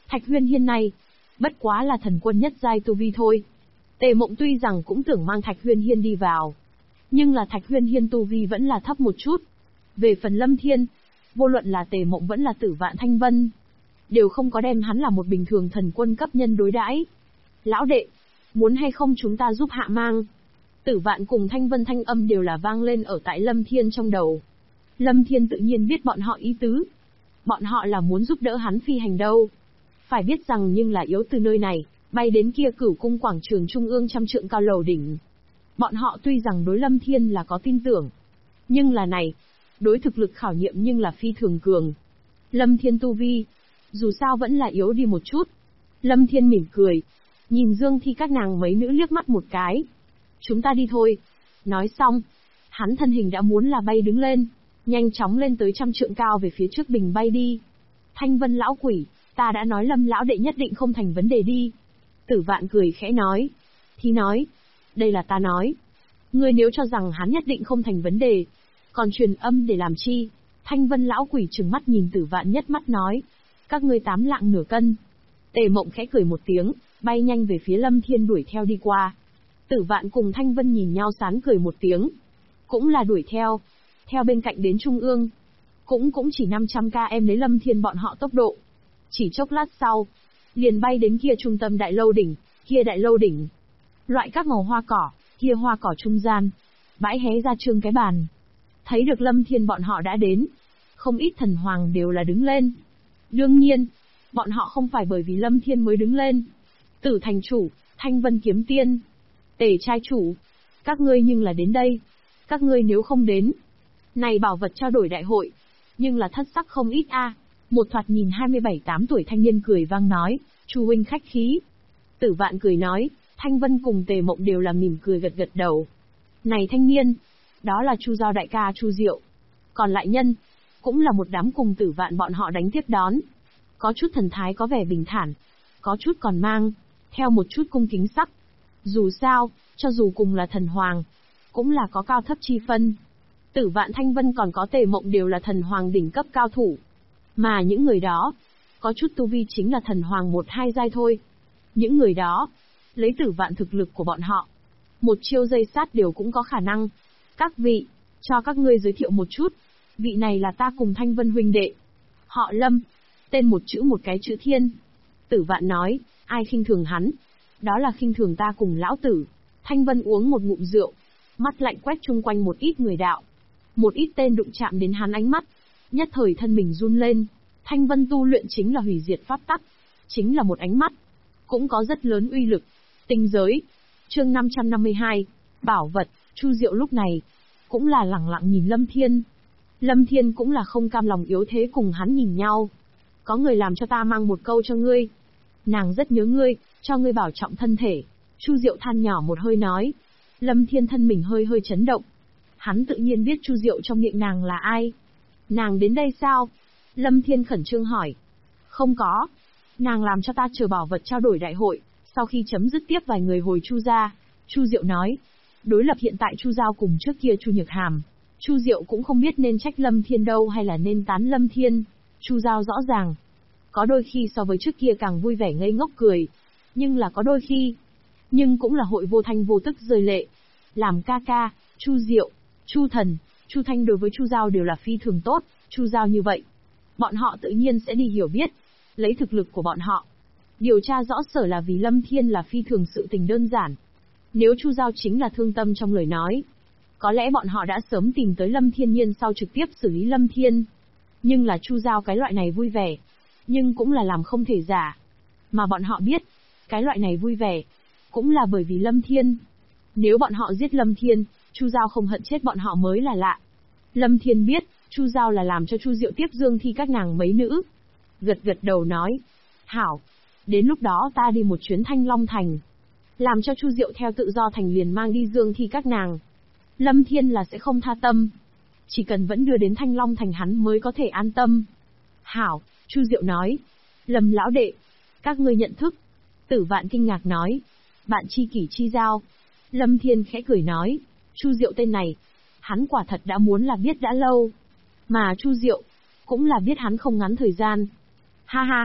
Thạch Huyên Hiên này, bất quá là thần quân nhất giai tu vi thôi. Tề Mộng tuy rằng cũng tưởng mang Thạch Huyên Hiên đi vào, nhưng là Thạch Huyên Hiên tu vi vẫn là thấp một chút. Về phần Lâm Thiên, vô luận là Tề Mộng vẫn là Tử Vạn Thanh Vân, đều không có đem hắn là một bình thường thần quân cấp nhân đối đãi. Lão đệ, muốn hay không chúng ta giúp hạ mang? Tử Vạn cùng Thanh Vân thanh âm đều là vang lên ở tại Lâm Thiên trong đầu. Lâm Thiên tự nhiên biết bọn họ ý tứ. Bọn họ là muốn giúp đỡ hắn phi hành đâu. Phải biết rằng nhưng là yếu từ nơi này, bay đến kia Cửu Cung quảng trường trung ương trăm trượng cao lầu đỉnh. Bọn họ tuy rằng đối Lâm Thiên là có tin tưởng, nhưng là này, đối thực lực khảo nghiệm nhưng là phi thường cường. Lâm Thiên tu vi, dù sao vẫn là yếu đi một chút. Lâm Thiên mỉm cười, nhìn Dương Thi các nàng mấy nữ liếc mắt một cái. Chúng ta đi thôi. Nói xong, hắn thân hình đã muốn là bay đứng lên, nhanh chóng lên tới trăm trượng cao về phía trước bình bay đi. Thanh Vân lão quỷ, ta đã nói Lâm lão đệ nhất định không thành vấn đề đi. Tử Vạn cười khẽ nói. Thì nói, đây là ta nói. Ngươi nếu cho rằng hắn nhất định không thành vấn đề, còn truyền âm để làm chi? Thanh Vân lão quỷ trừng mắt nhìn Tử Vạn nhất mắt nói. Các ngươi 8 lạng nửa cân. Tề Mộng khẽ cười một tiếng, bay nhanh về phía Lâm Thiên đuổi theo đi qua. Tử Vạn cùng Thanh Vân nhìn nhau sán cười một tiếng, cũng là đuổi theo. Theo bên cạnh đến trung ương, cũng chỉ 500 km lấy Lâm Thiên bọn họ tốc độ. Chỉ chốc lát sau, liền bay đến kia trung tâm đại lâu đỉnh, kia đại lâu đỉnh. Loại các màu hoa cỏ, kia hoa cỏ trung gian, bãi hé ra trương cái bàn. Thấy được Lâm Thiên bọn họ đã đến, không ít thần hoàng đều là đứng lên. Đương nhiên, bọn họ không phải bởi vì Lâm Thiên mới đứng lên. Tử thành chủ, Thanh Vân kiếm tiên, Tề trai chủ, các ngươi nhưng là đến đây. Các ngươi nếu không đến, này bảo vật trao đổi đại hội, nhưng là thất sắc không ít a. Một thoạt nhìn 27-8 tuổi thanh niên cười vang nói, Chu huynh khách khí. Tử Vạn cười nói, Thanh Vân cùng Tề Mộng đều là mỉm cười gật gật đầu. Này thanh niên, đó là Chu Giao đại ca Chu Diệu. Còn lại nhân, cũng là một đám cùng Tử Vạn bọn họ đánh tiếp đón. Có chút thần thái có vẻ bình thản, có chút còn mang theo một chút cung kính sắc. Dù sao, cho dù cùng là thần hoàng, cũng là có cao thấp chi phân. Tử Vạn Thanh Vân còn có Tề Mộng đều là thần hoàng đỉnh cấp cao thủ. Mà những người đó, có chút tu vi chính là thần hoàng 1-2 giai thôi. Những người đó, lấy Tử Vạn thực lực của bọn họ, một chiêu dây sát đều cũng có khả năng. Các vị, cho các ngươi giới thiệu một chút. Vị này là ta cùng Thanh Vân huynh đệ. Họ Lâm, tên một chữ một cái chữ Thiên. Tử Vạn nói, ai khinh thường hắn, đó là khinh thường ta cùng lão tử. Thanh Vân uống một ngụm rượu, mắt lạnh quét chung quanh một ít người đạo. Một ít tên đụng chạm đến hắn ánh mắt, nhất thời thân mình run lên. Thanh Vân tu luyện chính là hủy diệt pháp tắc, chính là một ánh mắt, cũng có rất lớn uy lực. Tinh giới, chương 552, bảo vật. Chu Diệu lúc này cũng là lẳng lặng nhìn Lâm Thiên. Lâm Thiên cũng là không cam lòng yếu thế cùng hắn nhìn nhau. Có người làm cho ta mang một câu cho ngươi. Nàng rất nhớ ngươi, cho ngươi bảo trọng thân thể. Chu Diệu than nhỏ một hơi nói. Lâm Thiên thân mình hơi hơi chấn động. Hắn tự nhiên biết Chu Diệu trong miệng nàng là ai. Nàng đến đây sao? Lâm Thiên khẩn trương hỏi. Không có. Nàng làm cho ta chờ bảo vật trao đổi đại hội, sau khi chấm dứt tiếp vài người hồi Chu gia. Chu Diệu nói. Đối lập hiện tại Chu Giao cùng trước kia Chu Nhược Hàm, Chu Diệu cũng không biết nên trách Lâm Thiên đâu hay là nên tán Lâm Thiên. Chu Giao rõ ràng, có đôi khi so với trước kia càng vui vẻ ngây ngốc cười, nhưng là có đôi khi, nhưng cũng là hội vô thanh vô tức rơi lệ. Làm ca ca, Chu Diệu, Chu Thần, Chu Thanh đối với Chu Giao đều là phi thường tốt. Chu Giao như vậy, bọn họ tự nhiên sẽ đi hiểu biết, lấy thực lực của bọn họ, điều tra rõ sở là vì Lâm Thiên là phi thường sự tình đơn giản. Nếu Chu Giao chính là thương tâm trong lời nói, có lẽ bọn họ đã sớm tìm tới Lâm Thiên Nhiên sau trực tiếp xử lý Lâm Thiên. Nhưng là Chu Giao cái loại này vui vẻ, nhưng cũng là làm không thể giả. Mà bọn họ biết, cái loại này vui vẻ, cũng là bởi vì Lâm Thiên. Nếu bọn họ giết Lâm Thiên, Chu Giao không hận chết bọn họ mới là lạ. Lâm Thiên biết, Chu Giao là làm cho Chu Diệu tiếp Dương Thi các nàng mấy nữ. Gật gật đầu nói, hảo, đến lúc đó ta đi một chuyến Thanh Long Thành, làm cho Chu Diệu theo tự do thành liền mang đi Dương Thi các nàng. Lâm Thiên là sẽ không tha tâm, chỉ cần vẫn đưa đến Thanh Long Thành hắn mới có thể an tâm. Hảo, Chu Diệu nói, Lâm lão đệ, các ngươi nhận thức. Tử Vạn kinh ngạc nói, bạn tri kỷ chi giao. Lâm Thiên khẽ cười nói, Chu Diệu tên này, hắn quả thật đã muốn là biết đã lâu. Mà Chu Diệu, cũng là biết hắn không ngắn thời gian. Ha ha,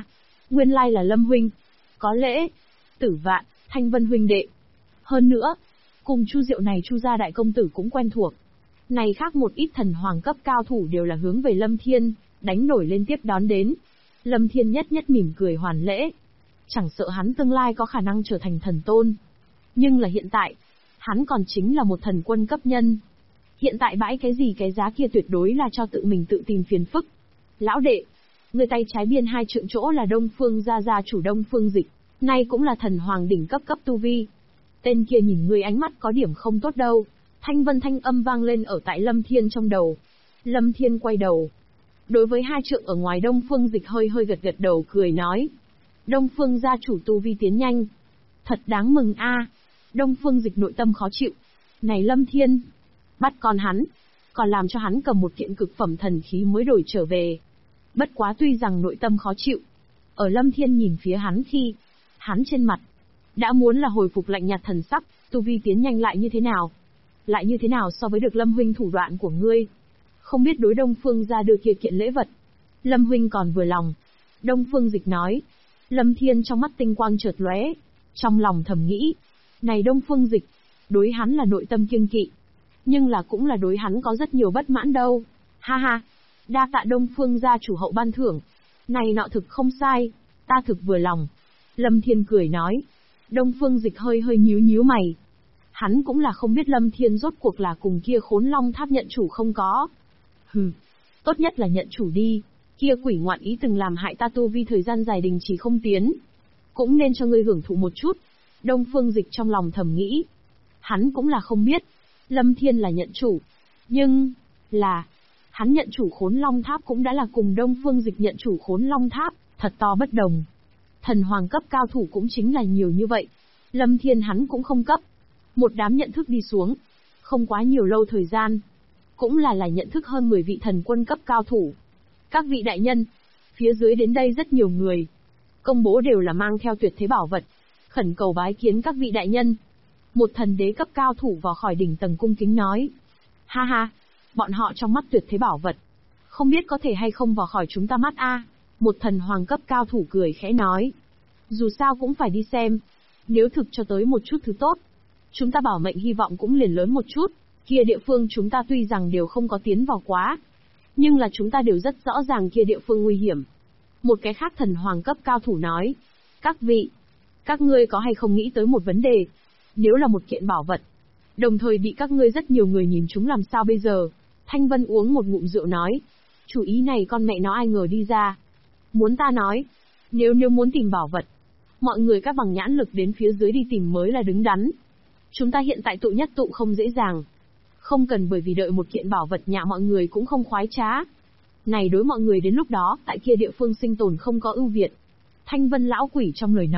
Nguyên lai là Lâm huynh. Có lẽ, Tử Vạn, Thanh Vân huynh đệ. Hơn nữa, cùng Chu Diệu này Chu gia đại công tử cũng quen thuộc. Này khác một ít thần hoàng cấp cao thủ đều là hướng về Lâm Thiên, đánh nổi lên tiếp đón đến. Lâm Thiên nhất nhất mỉm cười hoàn lễ. Chẳng sợ hắn tương lai có khả năng trở thành thần tôn. Nhưng là hiện tại, hắn còn chính là một thần quân cấp nhân. Hiện tại bãi cái gì cái giá kia tuyệt đối là cho tự mình tự tìm phiền phức. Lão đệ, người tay trái biên 2 trượng chỗ là Đông Phương gia chủ Đông Phương Dịch, nay cũng là thần hoàng đỉnh cấp tu vi. Tên kia nhìn người ánh mắt có điểm không tốt đâu. Thanh Vân thanh âm vang lên ở tại Lâm Thiên trong đầu. Lâm Thiên quay đầu. Đối với 2 trượng ở ngoài Đông Phương Dịch hơi gật đầu cười nói. Đông Phương gia chủ tu vi tiến nhanh. Thật đáng mừng a. Đông Phương Dịch nội tâm khó chịu. Này Lâm Thiên, bắt con hắn, còn làm cho hắn cầm một kiện cực phẩm thần khí mới đổi trở về. Bất quá tuy rằng nội tâm khó chịu, ở Lâm Thiên nhìn phía hắn khi, hắn trên mặt đã muốn là hồi phục lạnh nhạt thần sắc, tu vi tiến nhanh lại như thế nào? Lại như thế nào so với được Lâm huynh thủ đoạn của ngươi? Không biết đối Đông Phương gia đưa kia kiện lễ vật, Lâm huynh còn vừa lòng. Đông Phương Dịch nói. Lâm Thiên trong mắt tinh quang chợt lóe, trong lòng thầm nghĩ, này Đông Phương Dịch, đối hắn là nội tâm kiêng kỵ, nhưng là cũng là đối hắn có rất nhiều bất mãn đâu. Ha ha, đa tạ Đông Phương gia chủ hậu ban thưởng, này nọ thực không sai, ta thực vừa lòng. Lâm Thiên cười nói. Đông Phương Dịch hơi nhíu mày. Hắn cũng là không biết Lâm Thiên rốt cuộc là cùng kia Khốn Long Tháp nhận chủ không có. Tốt nhất là nhận chủ đi, kia quỷ ngoạn ý từng làm hại ta tu vi thời gian dài đình chỉ không tiến. Cũng nên cho ngươi hưởng thụ một chút. Đông Phương Dịch trong lòng thầm nghĩ. Hắn cũng là không biết, Lâm Thiên là nhận chủ. Nhưng, là, hắn nhận chủ Khốn Long Tháp cũng đã là cùng Đông Phương Dịch nhận chủ Khốn Long Tháp, thật to bất đồng. Thần hoàng cấp cao thủ cũng chính là nhiều như vậy. Lâm Thiên hắn cũng không cấp. Một đám nhận thức đi xuống. Không quá nhiều lâu thời gian. Cũng là nhận thức hơn 10 vị thần quân cấp cao thủ. Các vị đại nhân, phía dưới đến đây rất nhiều người. Công bố đều là mang theo tuyệt thế bảo vật. Khẩn cầu bái kiến các vị đại nhân. Một thần đế cấp cao thủ vào khỏi đỉnh tầng cung kính nói. Ha ha, bọn họ trong mắt tuyệt thế bảo vật. Không biết có thể hay không vào khỏi chúng ta mắt a? Một thần hoàng cấp cao thủ cười khẽ nói. Dù sao cũng phải đi xem. Nếu thực cho tới một chút thứ tốt, chúng ta bảo mệnh hy vọng cũng liền lớn một chút. Kia địa phương chúng ta tuy rằng đều không có tiến vào quá, nhưng là chúng ta đều rất rõ ràng kia địa phương nguy hiểm. Một cái khác thần hoàng cấp cao thủ nói. Các vị, các ngươi có hay không nghĩ tới một vấn đề? Nếu là một kiện bảo vật, đồng thời bị các ngươi rất nhiều người nhìn chúng làm sao bây giờ? Thanh Vân uống một ngụm rượu nói. Chủ ý này con mẹ nó ai ngờ đi ra. Muốn ta nói, nếu muốn tìm bảo vật, mọi người các bằng nhãn lực đến phía dưới đi tìm mới là đứng đắn. Chúng ta hiện tại tụ nhất tụ không dễ dàng. Không cần bởi vì đợi một kiện bảo vật nhà mọi người cũng không khoái trá. Này đối mọi người đến lúc đó, tại kia địa phương sinh tồn không có ưu việt. Thanh Vân lão quỷ trong lời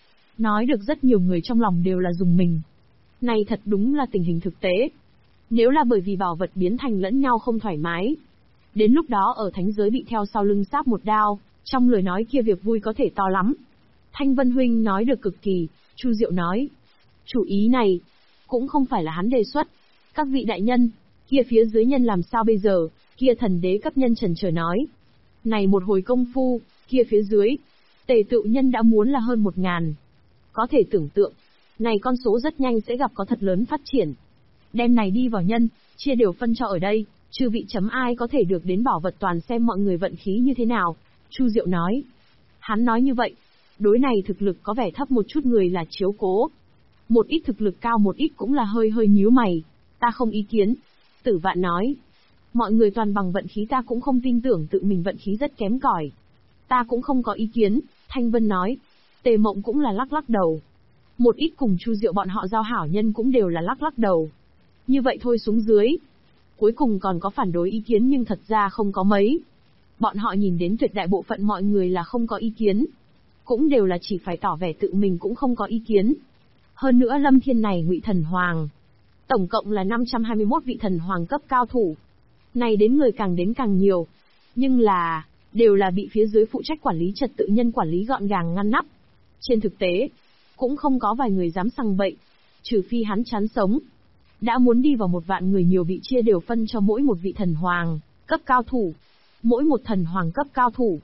nói được rất nhiều người trong lòng đều là dùng mình. Này thật đúng là tình hình thực tế. Nếu là bởi vì bảo vật biến thành lẫn nhau không thoải mái, đến lúc đó ở thánh giới bị theo sau lưng sáp một đao, trong lời nói kia việc vui có thể to lắm. Thanh Vân huynh nói được cực kỳ. Chu Diệu nói. Chủ ý này, cũng không phải là hắn đề xuất. Các vị đại nhân, kia phía dưới nhân làm sao bây giờ? Kia thần đế cấp nhân trần chờ nói. Này một hồi công phu, kia phía dưới, tề tựu nhân đã muốn là hơn 1000. Có thể tưởng tượng, này con số rất nhanh sẽ gặp có thật lớn phát triển. Đem này đi vào nhân, chia đều phân cho ở đây, chư vị chấm ai có thể được đến bảo vật toàn xem mọi người vận khí như thế nào. Chu Diệu nói. Hắn nói như vậy, đối này thực lực có vẻ thấp một chút người là chiếu cố. Một ít thực lực cao một ít cũng là hơi nhíu mày. Ta không ý kiến. Tử Vạn nói. Mọi người toàn bằng vận khí ta cũng không tin tưởng tự mình vận khí rất kém cỏi. Ta cũng không có ý kiến. Thanh Vân nói. Tề Mộng cũng là lắc đầu. Một ít cùng Chu Diệu bọn họ giao hảo nhân cũng đều là lắc đầu. Như vậy thôi xuống dưới. Cuối cùng còn có phản đối ý kiến nhưng thật ra không có mấy. Bọn họ nhìn đến tuyệt đại bộ phận mọi người là không có ý kiến. Cũng đều là chỉ phải tỏ vẻ tự mình cũng không có ý kiến. Hơn nữa Lâm Thiên này Ngụy Thần Hoàng. Tổng cộng là 521 vị thần hoàng cấp cao thủ. Này đến người càng đến càng nhiều. Nhưng là, đều là bị phía dưới phụ trách quản lý trật tự nhân quản lý gọn gàng ngăn nắp. Trên thực tế, cũng không có vài người dám sằng bậy. Trừ phi hắn chán sống. Đã muốn đi vào 1 vạn người nhiều bị chia đều phân cho mỗi một vị thần hoàng cấp cao thủ. Mỗi một thần hoàng cấp cao thủ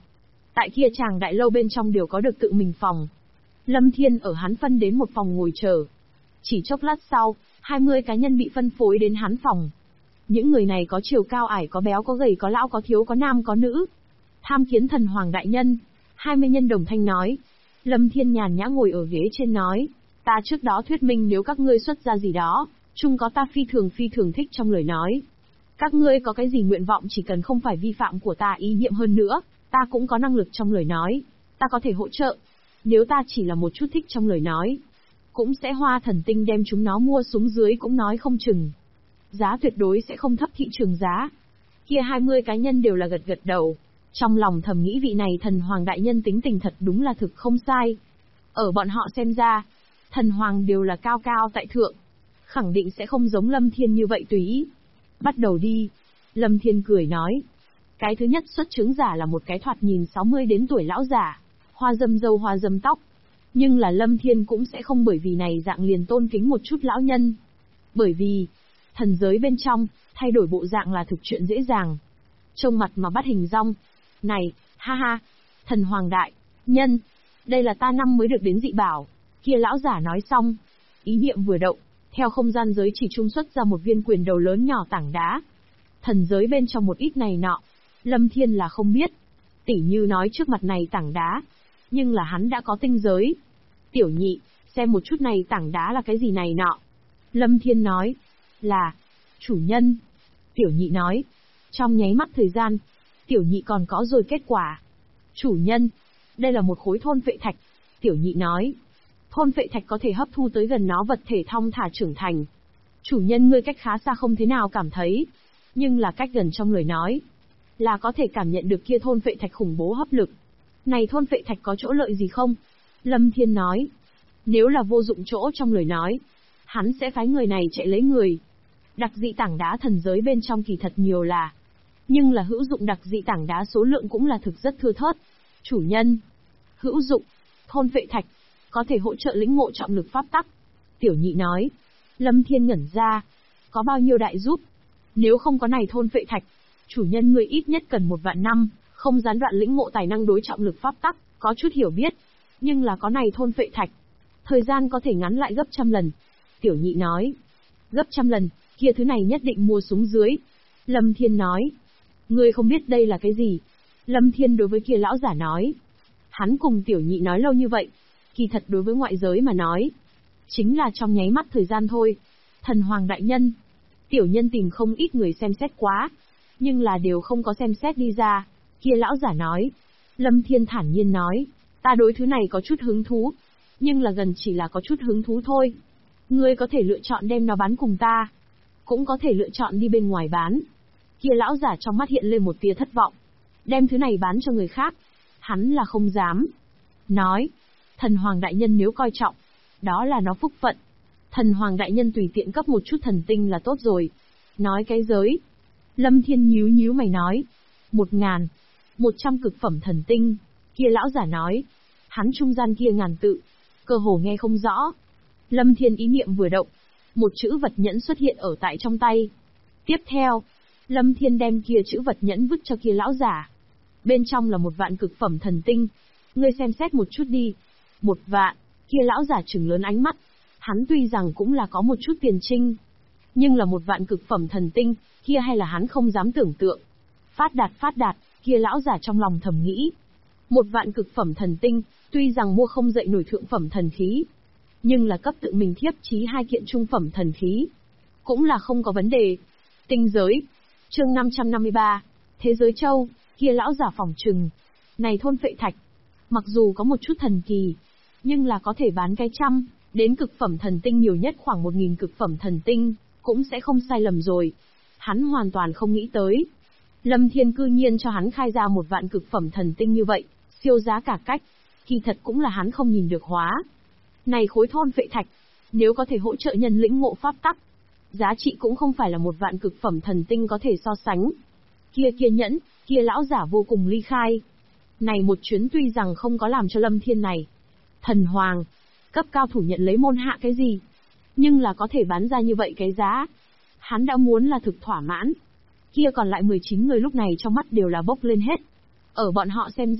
Tại kia chàng đại lâu bên trong đều có được tự mình phòng. Lâm Thiên ở hắn phân đến một phòng ngồi chờ. Chỉ chốc lát sau, 20 cá nhân bị phân phối đến hắn phòng. Những người này có chiều cao ải có béo có gầy có lão có thiếu có nam có nữ. Tham kiến thần hoàng đại nhân. 20 nhân đồng thanh nói. Lâm Thiên nhàn nhã ngồi ở ghế trên nói. Ta trước đó thuyết minh nếu các ngươi xuất ra gì đó, chung có ta phi thường thích trong lời nói. Các ngươi có cái gì nguyện vọng chỉ cần không phải vi phạm của ta ý niệm hơn nữa, ta cũng có năng lực trong lời nói. Ta có thể hỗ trợ. Nếu ta chỉ là một chút thích trong lời nói, cũng sẽ hoa thần tinh đem chúng nó mua xuống dưới cũng nói không chừng. Giá tuyệt đối sẽ không thấp thị trường giá. Kia 20 cá nhân đều là gật gật đầu. Trong lòng thầm nghĩ vị này thần hoàng đại nhân tính tình thật đúng là thực không sai. Ở bọn họ xem ra, thần hoàng đều là cao cao tại thượng. Khẳng định sẽ không giống Lâm Thiên như vậy tùy ý. Bắt đầu đi. Lâm Thiên cười nói. Cái thứ nhất xuất chứng giả là một cái thoạt nhìn 60 đến tuổi lão giả. Hoa dâm râu hoa dâm tóc. Nhưng là Lâm Thiên cũng sẽ không bởi vì này dạng liền tôn kính một chút lão nhân. Bởi vì, thần giới bên trong, thay đổi bộ dạng là thực chuyện dễ dàng. Trông mặt mà bắt hình rong. Này, ha ha, thần hoàng đại nhân, đây là ta năm mới được đến dị bảo. Kia lão giả nói xong, ý niệm vừa động, theo không gian giới chỉ trung xuất ra một viên quyền đầu lớn nhỏ tảng đá. Thần giới bên trong một ít này nọ, Lâm Thiên là không biết. Tỉ như nói trước mặt này tảng đá, nhưng là hắn đã có tinh giới. Tiểu nhị, xem một chút này tảng đá là cái gì này nọ. Lâm Thiên nói, là, chủ nhân. Tiểu nhị nói, trong nháy mắt thời gian, tiểu nhị còn có rồi kết quả. Chủ nhân, đây là một khối thôn phệ thạch. Tiểu nhị nói, thôn phệ thạch có thể hấp thu tới gần nó vật thể thong thả trưởng thành. Chủ nhân ngươi cách khá xa không thế nào cảm thấy, nhưng là cách gần trong lời nói, là có thể cảm nhận được kia thôn phệ thạch khủng bố hấp lực. Này thôn phệ thạch có chỗ lợi gì không? Lâm Thiên nói, nếu là vô dụng chỗ trong lời nói, hắn sẽ phái người này chạy lấy người. Đặc dị tảng đá thần giới bên trong kỳ thật nhiều là, nhưng là hữu dụng đặc dị tảng đá số lượng cũng là thực rất thưa thớt. Chủ nhân, hữu dụng, thôn phệ thạch, có thể hỗ trợ lĩnh ngộ trọng lực pháp tắc. Tiểu nhị nói, Lâm Thiên ngẩn ra, có bao nhiêu đại giúp? Nếu không có này thôn phệ thạch, chủ nhân người ít nhất cần 1 vạn năm, không gián đoạn lĩnh ngộ tài năng đối trọng lực pháp tắc, có chút hiểu biết. Nhưng là có này thôn phệ thạch, thời gian có thể ngắn lại gấp 100 lần. Tiểu nhị nói, gấp 100 lần, kia thứ này nhất định mua xuống dưới. Lâm Thiên nói, ngươi không biết đây là cái gì. Lâm Thiên đối với kia lão giả nói, hắn cùng tiểu nhị nói lâu như vậy, kỳ thật đối với ngoại giới mà nói, chính là trong nháy mắt thời gian thôi. Thần hoàng đại nhân, tiểu nhân tìm không ít người xem xét quá, nhưng là đều không có xem xét đi ra. Kia lão giả nói, Lâm Thiên thản nhiên nói, ta đối thứ này có chút hứng thú, nhưng là gần chỉ là có chút hứng thú thôi. Ngươi có thể lựa chọn đem nó bán cùng ta, cũng có thể lựa chọn đi bên ngoài bán. Kia lão giả trong mắt hiện lên một tia thất vọng. Đem thứ này bán cho người khác, hắn là không dám. Nói, thần hoàng đại nhân nếu coi trọng, đó là nó phúc phận. Thần hoàng đại nhân tùy tiện cấp một chút thần tinh là tốt rồi. Nói cái giới. Lâm Thiên nhíu mày nói, 1000, 100 cực phẩm thần tinh. Kia lão giả nói, hắn trung gian kia ngàn tự, cơ hồ nghe không rõ. Lâm Thiên ý niệm vừa động, một chữ vật nhẫn xuất hiện ở tại trong tay. Tiếp theo, Lâm Thiên đem kia chữ vật nhẫn vứt cho kia lão giả. Bên trong là 1 vạn cực phẩm thần tinh. Ngươi xem xét một chút đi. 1 vạn, kia lão giả trừng lớn ánh mắt. Hắn tuy rằng cũng là có một chút tiền trinh, nhưng là 1 vạn cực phẩm thần tinh, kia hay là hắn không dám tưởng tượng. Phát đạt, kia lão giả trong lòng thầm nghĩ. 1 vạn cực phẩm thần tinh, tuy rằng mua không dậy nổi thượng phẩm thần khí, nhưng là cấp tự mình thiếp chí 2 kiện trung phẩm thần khí, cũng là không có vấn đề. Tinh giới, chương 553, Thế giới châu, kia lão giả phỏng trừng. Này thôn phệ thạch, mặc dù có một chút thần kỳ, nhưng là có thể bán cái 100 đến cực phẩm thần tinh, nhiều nhất khoảng 1000 cực phẩm thần tinh, cũng sẽ không sai lầm rồi. Hắn hoàn toàn không nghĩ tới, Lâm Thiên cư nhiên cho hắn khai ra 1 vạn cực phẩm thần tinh như vậy, siêu giá cả cách, kỳ thật cũng là hắn không nhìn được hóa. Này khối thôn phệ thạch, nếu có thể hỗ trợ nhân lĩnh ngộ pháp tắc, giá trị cũng không phải là 1 vạn cực phẩm thần tinh có thể so sánh. Kia nhẫn, kia lão giả vô cùng ly khai. Này một chuyến tuy rằng không có làm cho Lâm Thiên này thần hoàng cấp cao thủ nhận lấy môn hạ cái gì, nhưng là có thể bán ra như vậy cái giá, hắn đã muốn là thực thỏa mãn. Kia còn lại 19 người lúc này trong mắt đều là bốc lên hết. Ở bọn họ xem ra,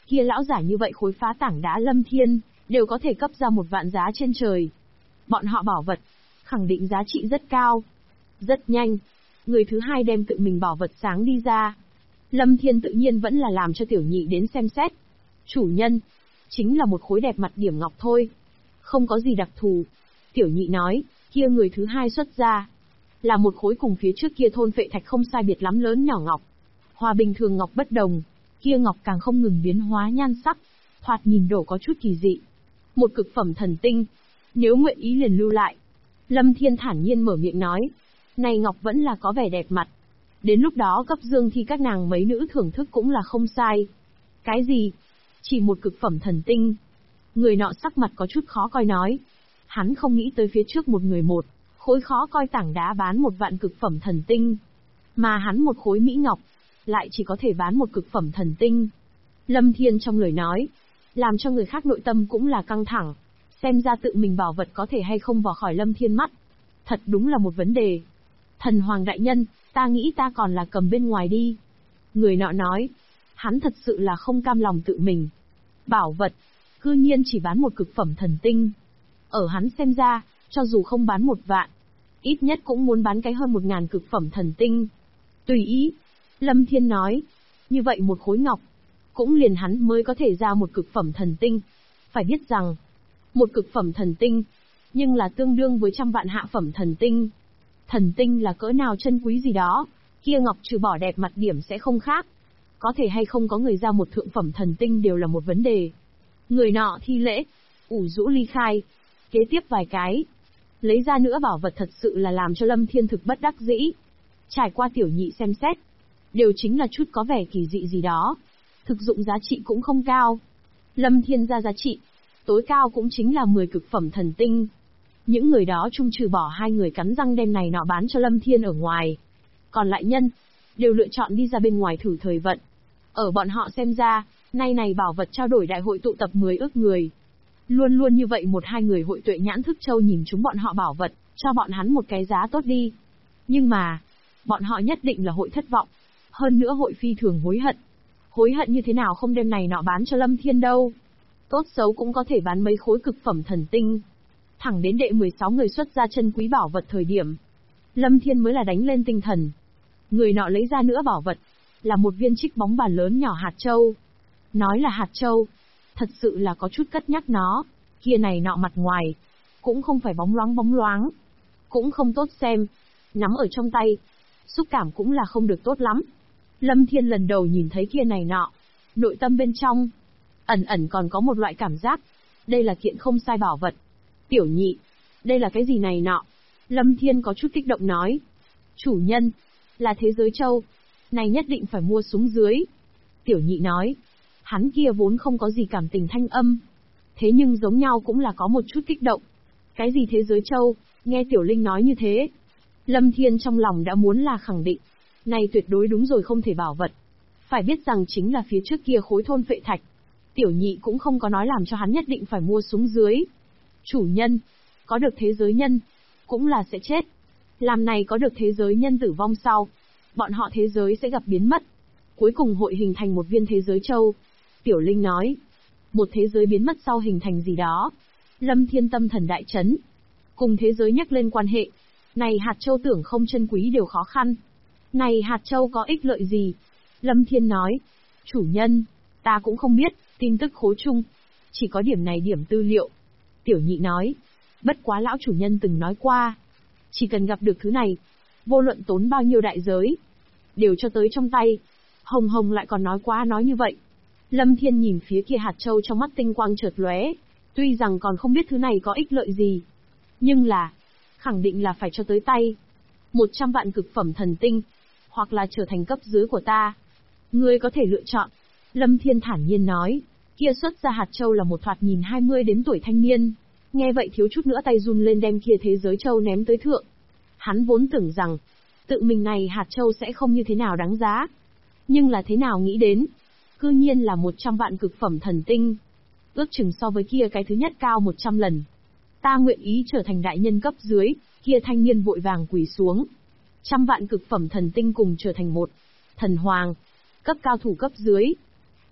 Kia lão giả như vậy khối phá tảng đá Lâm Thiên, đều có thể cấp ra 1 vạn giá trên trời. Bọn họ bảo vật, khẳng định giá trị rất cao. Rất nhanh, người thứ hai đem tự mình bảo vật sáng đi ra. Lâm Thiên tự nhiên vẫn là làm cho tiểu nhị đến xem xét. Chủ nhân, chính là một khối đẹp mặt điểm ngọc thôi. Không có gì đặc thù. Tiểu nhị nói, kia người thứ hai xuất ra. Là một khối cùng phía trước kia thôn phệ thạch không sai biệt lắm lớn nhỏ ngọc. Hòa bình thường ngọc bất đồng, kia ngọc càng không ngừng biến hóa nhan sắc, thoạt nhìn đổ có chút kỳ dị. Một cực phẩm thần tinh, nếu nguyện ý liền lưu lại. Lâm Thiên thản nhiên mở miệng nói, này ngọc vẫn là có vẻ đẹp mặt. Đến lúc đó cấp dương thi các nàng mấy nữ thưởng thức cũng là không sai. Cái gì? Chỉ một cực phẩm thần tinh. Người nọ sắc mặt có chút khó coi nói. Hắn không nghĩ tới phía trước một người một khối khó coi tảng đá bán 1 vạn cực phẩm thần tinh. Mà hắn một khối mỹ ngọc, lại chỉ có thể bán một cực phẩm thần tinh. Lâm Thiên trong lời nói, làm cho người khác nội tâm cũng là căng thẳng. Xem ra tự mình bảo vật có thể hay không vào khỏi Lâm Thiên mắt. Thật đúng là một vấn đề. Thần Hoàng đại nhân, ta nghĩ ta còn là cầm bên ngoài đi. Người nọ nói, hắn thật sự là không cam lòng tự mình. Bảo vật, cư nhiên chỉ bán một cực phẩm thần tinh. Ở hắn xem ra, cho dù không bán 1 vạn, ít nhất cũng muốn bán cái hơn 1000 cực phẩm thần tinh. Tùy ý. Lâm Thiên nói, như vậy một khối ngọc, cũng liền hắn mới có thể ra một cực phẩm thần tinh. Phải biết rằng, một cực phẩm thần tinh, nhưng là tương đương với 100 vạn hạ phẩm thần tinh. Thần tinh là cỡ nào chân quý gì đó, kia ngọc trừ bỏ đẹp mặt điểm sẽ không khác. Có thể hay không có người ra một thượng phẩm thần tinh đều là một vấn đề. Người nọ thi lễ, ủ rũ ly khai. Kế tiếp vài cái, lấy ra nữa bảo vật thật sự là làm cho Lâm Thiên thực bất đắc dĩ. Trải qua tiểu nhị xem xét, đều chính là chút có vẻ kỳ dị gì đó. Thực dụng giá trị cũng không cao. Lâm Thiên ra giá trị, tối cao cũng chính là 10 cực phẩm thần tinh. Những người đó chung trừ bỏ 2 người cắn răng đem này nọ bán cho Lâm Thiên ở ngoài. Còn lại nhân, đều lựa chọn đi ra bên ngoài thử thời vận. Ở bọn họ xem ra, nay này bảo vật trao đổi đại hội tụ tập 10 ước người. Luôn luôn như vậy 1-2 người hội tuệ nhãn thức châu nhìn chúng bọn họ bảo vật, cho bọn hắn một cái giá tốt đi. Nhưng mà, bọn họ nhất định là hội thất vọng. Hơn nữa hội phi thường hối hận. Hối hận như thế nào không đem này nọ bán cho Lâm Thiên đâu. Tốt xấu cũng có thể bán mấy khối cực phẩm thần tinh. Thẳng đến đệ 16 người xuất ra chân quý bảo vật thời điểm, Lâm Thiên mới là đánh lên tinh thần. Người nọ lấy ra nữa bảo vật, là một viên trích bóng bàn lớn nhỏ hạt châu. Nói là hạt châu, thật sự là có chút cất nhắc nó, kia này nọ mặt ngoài, cũng không phải bóng loáng, cũng không tốt xem, nắm ở trong tay, xúc cảm cũng là không được tốt lắm. Lâm Thiên lần đầu nhìn thấy kia này nọ, nội tâm bên trong, ẩn ẩn còn có một loại cảm giác, đây là kiện không sai bảo vật. Tiểu nhị, đây là cái gì này nọ? Lâm Thiên có chút kích động nói. Chủ nhân, là thế giới châu, này nhất định phải mua xuống dưới. Tiểu nhị nói, hắn kia vốn không có gì cảm tình thanh âm. Thế nhưng giống nhau cũng là có một chút kích động. Cái gì thế giới châu, nghe Tiểu Linh nói như thế. Lâm Thiên trong lòng đã muốn là khẳng định. Này tuyệt đối đúng rồi không thể bảo vật. Phải biết rằng chính là phía trước kia khối thôn phệ thạch. Tiểu nhị cũng không có nói làm cho hắn nhất định phải mua xuống dưới. Chủ nhân, có được thế giới nhân, cũng là sẽ chết. Làm này có được thế giới nhân tử vong sau, bọn họ thế giới sẽ gặp biến mất. Cuối cùng hội hình thành một viên thế giới châu. Tiểu Linh nói, một thế giới biến mất sau hình thành gì đó. Lâm Thiên tâm thần đại chấn. Cùng thế giới nhắc lên quan hệ. Này hạt châu tưởng không chân quý đều khó khăn. Này hạt châu có ích lợi gì? Lâm Thiên nói, chủ nhân, ta cũng không biết, tin tức khối chung. Chỉ có điểm này điểm tư liệu. Tiểu nhị nói, bất quá lão chủ nhân từng nói qua. Chỉ cần gặp được thứ này, vô luận tốn bao nhiêu đại giới, đều cho tới trong tay. Hồng Hồng lại còn nói quá nói như vậy. Lâm Thiên nhìn phía kia hạt châu trong mắt tinh quang chợt lóe. Tuy rằng còn không biết thứ này có ích lợi gì, nhưng là, khẳng định là phải cho tới tay. 100 vạn cực phẩm thần tinh, hoặc là trở thành cấp dưới của ta. Ngươi có thể lựa chọn. Lâm Thiên thản nhiên nói, kia xuất ra hạt châu là một thoạt nhìn 20 đến tuổi thanh niên. Nghe vậy thiếu chút nữa tay run lên đem kia thế giới châu ném tới thượng. Hắn vốn tưởng rằng, tự mình này hạt châu sẽ không như thế nào đáng giá. Nhưng là thế nào nghĩ đến, cư nhiên là 100 vạn cực phẩm thần tinh. Ước chừng so với kia cái thứ nhất cao 100 lần. Ta nguyện ý trở thành đại nhân cấp dưới, kia thanh niên vội vàng quỳ xuống. 100 vạn cực phẩm thần tinh cùng trở thành một thần hoàng, cấp cao thủ cấp dưới.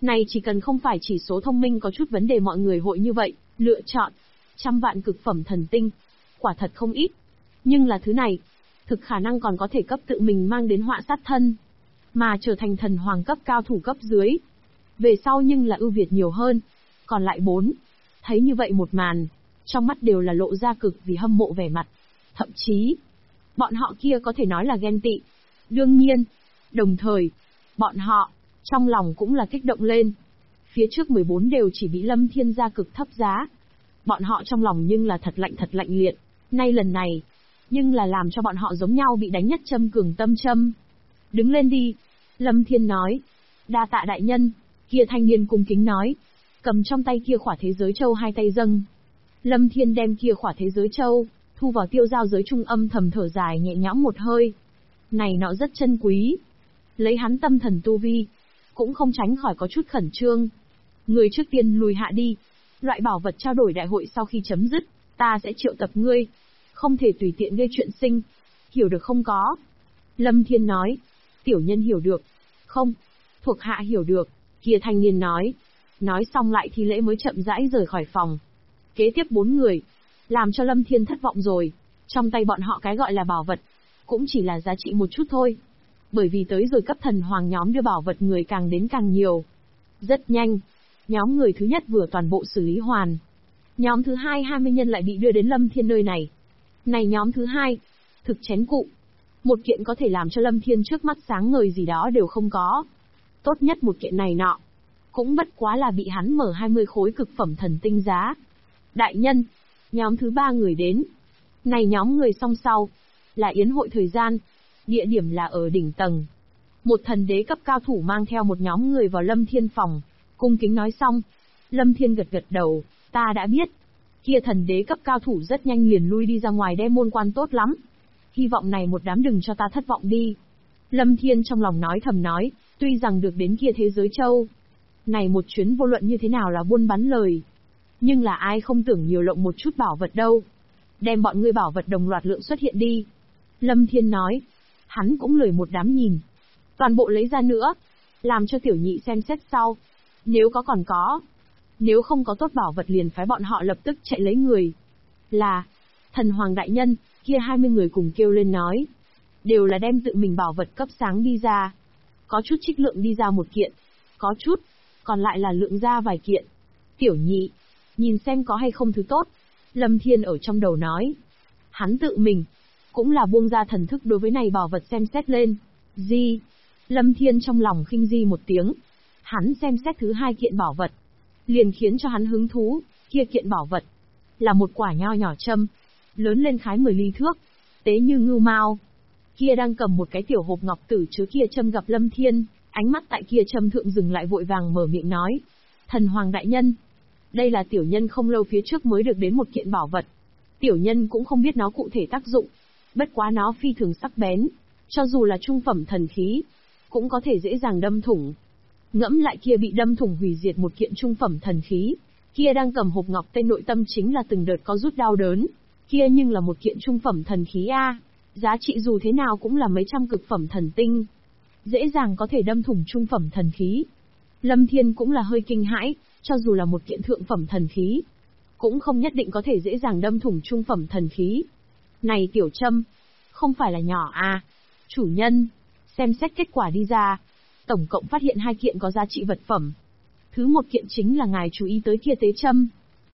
Này chỉ cần không phải chỉ số thông minh có chút vấn đề mọi người hội như vậy, lựa chọn. 100 vạn cực phẩm thần tinh. Quả thật không ít. Nhưng là thứ này, thực khả năng còn có thể cấp tự mình mang đến họa sát thân. Mà trở thành thần hoàng cấp cao thủ cấp dưới. Về sau nhưng là ưu việt nhiều hơn. Còn lại 4. Thấy như vậy một màn, trong mắt đều là lộ ra cực vì hâm mộ vẻ mặt. Thậm chí, bọn họ kia có thể nói là ghen tị. Đương nhiên, đồng thời, bọn họ, trong lòng cũng là kích động lên. Phía trước 14 đều chỉ bị Lâm Thiên gia cực thấp giá. Bọn họ trong lòng nhưng là thật lạnh liệt. Nay lần này, nhưng là làm cho bọn họ giống nhau bị đánh nhất châm cường tâm châm. Đứng lên đi. Lâm Thiên nói. Đa tạ đại nhân. Kia thanh niên cung kính nói. Cầm trong tay kia khỏa thế giới châu hai tay dâng. Lâm Thiên đem kia khỏa thế giới châu, thu vào tiêu giao giới trung âm thầm thở dài nhẹ nhõm một hơi. Này nọ rất chân quý. Lấy hắn tâm thần tu vi, cũng không tránh khỏi có chút khẩn trương. Người trước tiên lùi hạ đi. Loại bảo vật trao đổi đại hội sau khi chấm dứt, ta sẽ triệu tập ngươi. Không thể tùy tiện gây chuyện sinh. Hiểu được không có? Lâm Thiên nói. Tiểu nhân hiểu được. Không. Thuộc hạ hiểu được. Kia thanh niên nói. Nói xong lại thi lễ mới chậm rãi rời khỏi phòng. Kế tiếp 4 người. Làm cho Lâm Thiên thất vọng rồi. Trong tay bọn họ cái gọi là bảo vật, cũng chỉ là giá trị một chút thôi. Bởi vì tới rồi cấp thần hoàng nhóm đưa bảo vật người càng đến càng nhiều. Rất nhanh. Nhóm người thứ nhất vừa toàn bộ xử lý hoàn. Nhóm thứ hai 20 nhân lại bị đưa đến Lâm Thiên nơi này. Này nhóm thứ hai, thực chén cụ. Một kiện có thể làm cho Lâm Thiên trước mắt sáng ngời gì đó đều không có. Tốt nhất một kiện này nọ. Cũng bất quá là bị hắn mở 20 khối cực phẩm thần tinh giá. Đại nhân, nhóm thứ 3 người đến. Này nhóm người song sau, là yến hội thời gian. Địa điểm là ở đỉnh tầng. Một thần đế cấp cao thủ mang theo một nhóm người vào Lâm Thiên phòng. Cung kính nói xong. Lâm Thiên gật đầu, ta đã biết. Kia thần đế cấp cao thủ rất nhanh liền lui đi ra ngoài đem môn quan tốt lắm. Hy vọng này một đám đừng cho ta thất vọng đi. Lâm Thiên trong lòng nói thầm nói, tuy rằng được đến kia thế giới châu. Này một chuyến vô luận như thế nào là buôn bán lời. Nhưng là ai không tưởng nhiều lộng một chút bảo vật đâu. Đem bọn ngươi bảo vật đồng loạt lượng xuất hiện đi. Lâm Thiên nói. Hắn cũng lười một đám nhìn. Toàn bộ lấy ra nữa. Làm cho tiểu nhị xem xét sau. Nếu có còn có. Nếu không có tốt bảo vật liền phái bọn họ lập tức chạy lấy người. Là. Thần Hoàng đại nhân, kia 20 người cùng kêu lên nói. Đều là đem tự mình bảo vật cấp sáng đi ra. Có chút trích lượng đi ra một kiện. Có chút. Còn lại là lượng ra vài kiện. Tiểu nhị. Nhìn xem có hay không thứ tốt. Lâm Thiên ở trong đầu nói. Hắn tự mình. Cũng là buông ra thần thức đối với này bảo vật xem xét lên. Di. Lâm Thiên trong lòng khinh di một tiếng. Hắn xem xét thứ 2 kiện bảo vật. Liền khiến cho hắn hứng thú. Kia kiện bảo vật. Là một quả nho nhỏ châm. Lớn lên khái 10 ly thước. Tế như ngưu mao. Kia đang cầm một cái tiểu hộp ngọc tử chứa kia châm gặp Lâm Thiên. Ánh mắt tại kia châm thượng dừng lại vội vàng mở miệng nói. Thần Hoàng đại nhân. Đây là tiểu nhân không lâu phía trước mới được đến một kiện bảo vật. Tiểu nhân cũng không biết nó cụ thể tác dụng. Bất quá nó phi thường sắc bén. Cho dù là trung phẩm thần khí. Cũng có thể dễ dàng đâm thủng. Ngẫm lại kia bị đâm thủng hủy diệt một kiện trung phẩm thần khí. Kia đang cầm hộp ngọc tên nội tâm chính là từng đợt có rút đau đớn. Kia nhưng là một kiện trung phẩm thần khí A. Giá trị dù thế nào cũng là mấy trăm cực phẩm thần tinh. Dễ dàng có thể đâm thủng trung phẩm thần khí. Lâm Thiên cũng là hơi kinh hãi, cho dù là một kiện thượng phẩm thần khí. Cũng không nhất định có thể dễ dàng đâm thủng trung phẩm thần khí. Này tiểu châm, không phải là nhỏ à. Chủ nhân, xem xét kết quả đi ra. Tổng cộng phát hiện 2 kiện có giá trị vật phẩm. Thứ một kiện chính là ngài chú ý tới kia tế châm.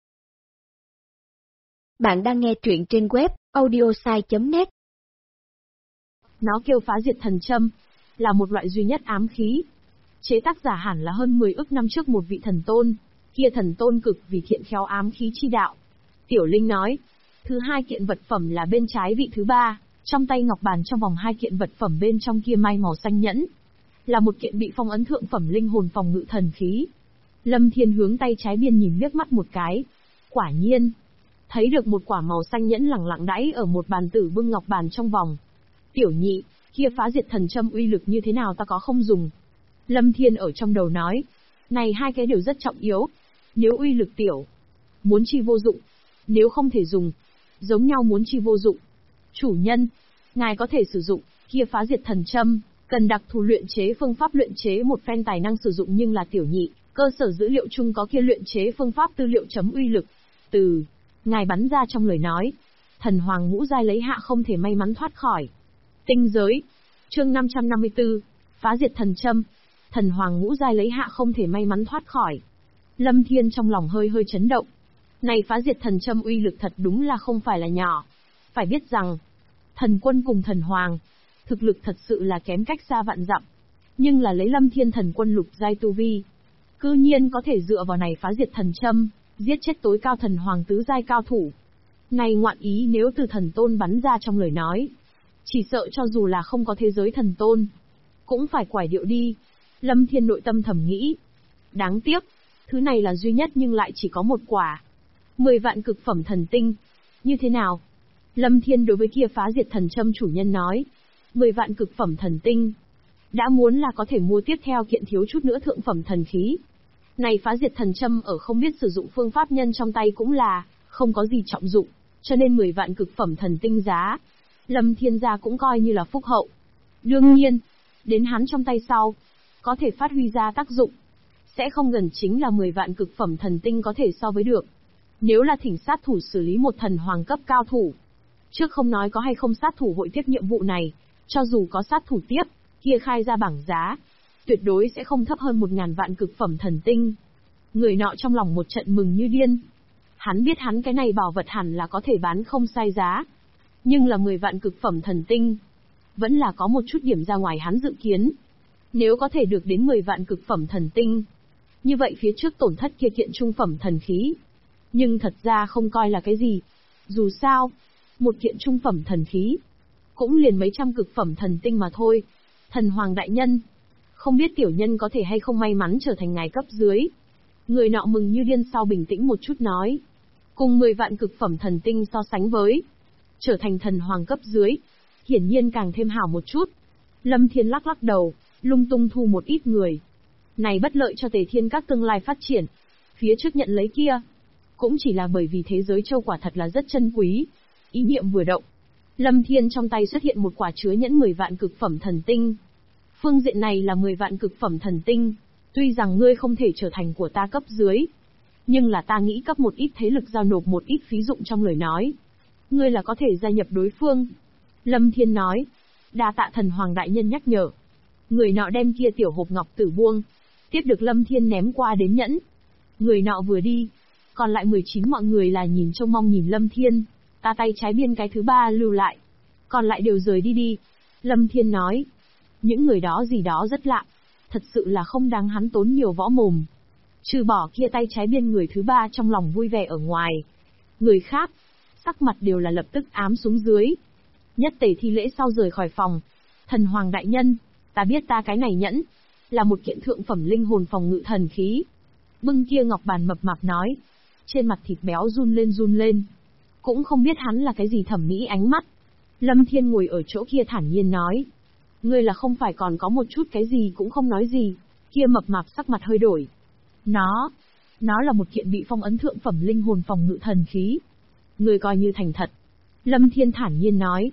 Bạn đang nghe truyện trên web audiosai.net. Nó kêu phá diệt thần châm, là một loại duy nhất ám khí. Chế tác giả hẳn là hơn 10 ức năm trước một vị thần tôn, kia thần tôn cực vì thiện khéo ám khí chi đạo. Tiểu Linh nói, thứ 2 kiện vật phẩm là bên trái vị thứ 3, trong tay ngọc bàn trong vòng 2 kiện vật phẩm bên trong kia may màu xanh nhẫn. Là một kiện bị phong ấn thượng phẩm linh hồn phòng ngự thần khí. Lâm Thiên hướng tay trái biên nhìn liếc mắt một cái. Quả nhiên, thấy được một quả màu xanh nhẫn lẳng lặng đãy ở một bàn tử bưng ngọc bàn trong vòng. Tiểu nhị, kia phá diệt thần châm uy lực như thế nào ta có không dùng. Lâm Thiên ở trong đầu nói, này 2 cái đều rất trọng yếu. Nếu uy lực tiểu, muốn chi vô dụng. Nếu không thể dùng, giống nhau muốn chi vô dụng. Chủ nhân, ngài có thể sử dụng, kia phá diệt thần châm. Cần đặc thù luyện chế phương pháp luyện chế một phen tài năng sử dụng nhưng là tiểu nhị, cơ sở dữ liệu chung có kia luyện chế phương pháp tư liệu chấm uy lực. Từ ngài bắn ra trong lời nói, thần hoàng ngũ giai lấy hạ không thể may mắn thoát khỏi. Tinh giới. Chương 554. Phá diệt thần châm. Thần hoàng ngũ giai lấy hạ không thể may mắn thoát khỏi. Lâm Thiên trong lòng hơi hơi chấn động. Này phá diệt thần châm uy lực thật đúng là không phải là nhỏ. Phải biết rằng, thần quân cùng thần hoàng, thực lực thật sự là kém cách xa vạn dặm. Nhưng là lấy Lâm Thiên thần quân lục giai tu vi, cư nhiên có thể dựa vào này phá diệt thần châm, giết chết tối cao thần hoàng tứ giai cao thủ. Này ngoạn ý nếu từ thần tôn bắn ra trong lời nói, chỉ sợ cho dù là không có thế giới thần tôn, cũng phải quải điệu đi. Lâm Thiên nội tâm thầm nghĩ. Đáng tiếc, thứ này là duy nhất nhưng lại chỉ có một quả. 10 vạn cực phẩm thần tinh. Như thế nào? Lâm Thiên đối với kia phá diệt thần châm chủ nhân nói. 10 vạn cực phẩm thần tinh. Đã muốn là có thể mua tiếp theo kiện thiếu chút nữa thượng phẩm thần khí. Này phá diệt thần châm ở không biết sử dụng phương pháp nhân trong tay cũng là không có gì trọng dụng, cho nên 10 vạn cực phẩm thần tinh giá, Lâm Thiên gia cũng coi như là phúc hậu. Đương nhiên, đến hắn trong tay sau, có thể phát huy ra tác dụng, sẽ không gần chính là 10 vạn cực phẩm thần tinh có thể so với được. Nếu là thỉnh sát thủ xử lý một thần hoàng cấp cao thủ, trước không nói có hay không sát thủ hội tiếp nhiệm vụ này, cho dù có sát thủ tiếp, kia khai ra bảng giá, tuyệt đối sẽ không thấp hơn 1000 vạn cực phẩm thần tinh. Người nọ trong lòng một trận mừng như điên. Hắn biết hắn cái này bảo vật hẳn là có thể bán không sai giá. Nhưng là 10 vạn cực phẩm thần tinh, vẫn là có một chút điểm ra ngoài hắn dự kiến. Nếu có thể được đến 10 vạn cực phẩm thần tinh, như vậy phía trước tổn thất kia kiện trung phẩm thần khí. Nhưng thật ra không coi là cái gì. Dù sao, một kiện trung phẩm thần khí, cũng liền mấy trăm cực phẩm thần tinh mà thôi. Thần hoàng đại nhân, không biết tiểu nhân có thể hay không may mắn trở thành ngài cấp dưới. Người nọ mừng như điên sau bình tĩnh một chút nói. Cùng 10 vạn cực phẩm thần tinh so sánh với, trở thành thần hoàng cấp dưới, hiển nhiên càng thêm hảo một chút. Lâm Thiên lắc lắc đầu, lung tung thu một ít người. Này bất lợi cho Tề Thiên các tương lai phát triển. Phía trước nhận lấy kia, cũng chỉ là bởi vì thế giới châu quả thật là rất chân quý. Ý niệm vừa động, Lâm Thiên trong tay xuất hiện một quả chứa nhẫn 10 vạn cực phẩm thần tinh. Phương diện này là 10 vạn cực phẩm thần tinh, tuy rằng ngươi không thể trở thành của ta cấp dưới, nhưng là ta nghĩ cấp một ít thế lực giao nộp một ít phí dụng trong lời nói. Ngươi là có thể gia nhập đối phương. Lâm Thiên nói, đa tạ thần hoàng đại nhân nhắc nhở. Người nọ đem kia tiểu hộp ngọc tử buông, tiếp được Lâm Thiên ném qua đến nhẫn. Người nọ vừa đi, còn lại 19 mọi người là nhìn trông mong nhìn Lâm Thiên. Ta tay trái biên cái thứ ba lưu lại, còn lại đều rời đi đi. Lâm Thiên nói, những người đó gì đó rất lạ, thật sự là không đáng hắn tốn nhiều võ mồm. Trừ bỏ kia tay trái biên người thứ ba trong lòng vui vẻ ở ngoài, người khác, sắc mặt đều là lập tức ám xuống dưới. Nhất Tề thi lễ sau rời khỏi phòng. Thần hoàng đại nhân, ta biết ta cái này nhẫn, là một kiện thượng phẩm linh hồn phòng ngự thần khí. Bưng kia ngọc bàn mập mạp nói, trên mặt thịt béo run lên. Cũng không biết hắn là cái gì thẩm mỹ ánh mắt. Lâm Thiên ngồi ở chỗ kia thản nhiên nói, ngươi là không phải còn có một chút cái gì cũng không nói gì. Kia mập mạp sắc mặt hơi đổi. Nó là một kiện bị phong ấn thượng phẩm linh hồn phòng ngự thần khí. Ngươi coi như thành thật. Lâm Thiên thản nhiên nói,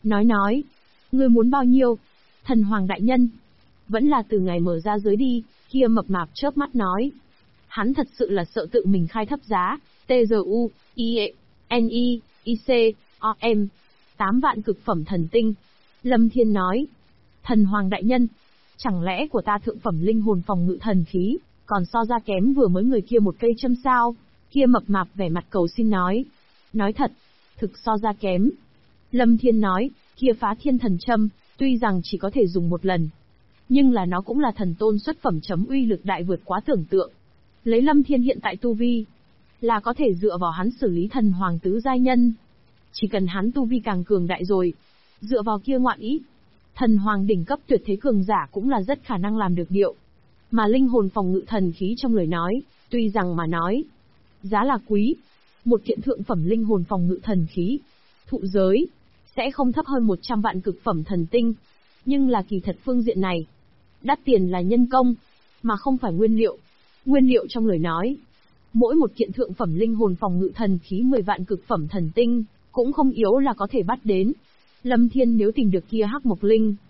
ngươi muốn bao nhiêu? Thần hoàng đại nhân, vẫn là từ ngày mở ra giới đi. Kia mập mạp chớp mắt nói, hắn thật sự là sợ tự mình khai thấp giá. TGU, IE, NI, IC, OM, 8 vạn cực phẩm thần tinh. Lâm Thiên nói, thần hoàng đại nhân, chẳng lẽ của ta thượng phẩm linh hồn phòng ngự thần khí, còn so ra kém vừa mới người kia một cây châm sao? Kia mập mạp vẻ mặt cầu xin nói thật, thực so ra kém. Lâm Thiên nói, kia phá thiên thần châm, tuy rằng chỉ có thể dùng một lần, nhưng là nó cũng là thần tôn xuất phẩm chấm uy lực đại vượt quá tưởng tượng. Lấy Lâm Thiên hiện tại tu vi, là có thể dựa vào hắn xử lý thần hoàng tứ giai nhân. Chỉ cần hắn tu vi càng cường đại rồi, dựa vào kia ngoạn ý, thần hoàng đỉnh cấp tuyệt thế cường giả cũng là rất khả năng làm được điệu. Mà linh hồn phòng ngự thần khí trong lời nói, tuy rằng mà nói, giá là quý, một kiện thượng phẩm linh hồn phòng ngự thần khí, thụ giới, sẽ không thấp hơn 100 vạn cực phẩm thần tinh. Nhưng là kỳ thật phương diện này, đắt tiền là nhân công, mà không phải nguyên liệu. Nguyên liệu trong lời nói, mỗi một kiện thượng phẩm linh hồn phòng ngự thần khí 10 vạn cực phẩm thần tinh, cũng không yếu là có thể bắt đến. Lâm Thiên nếu tìm được kia hắc mộc linh,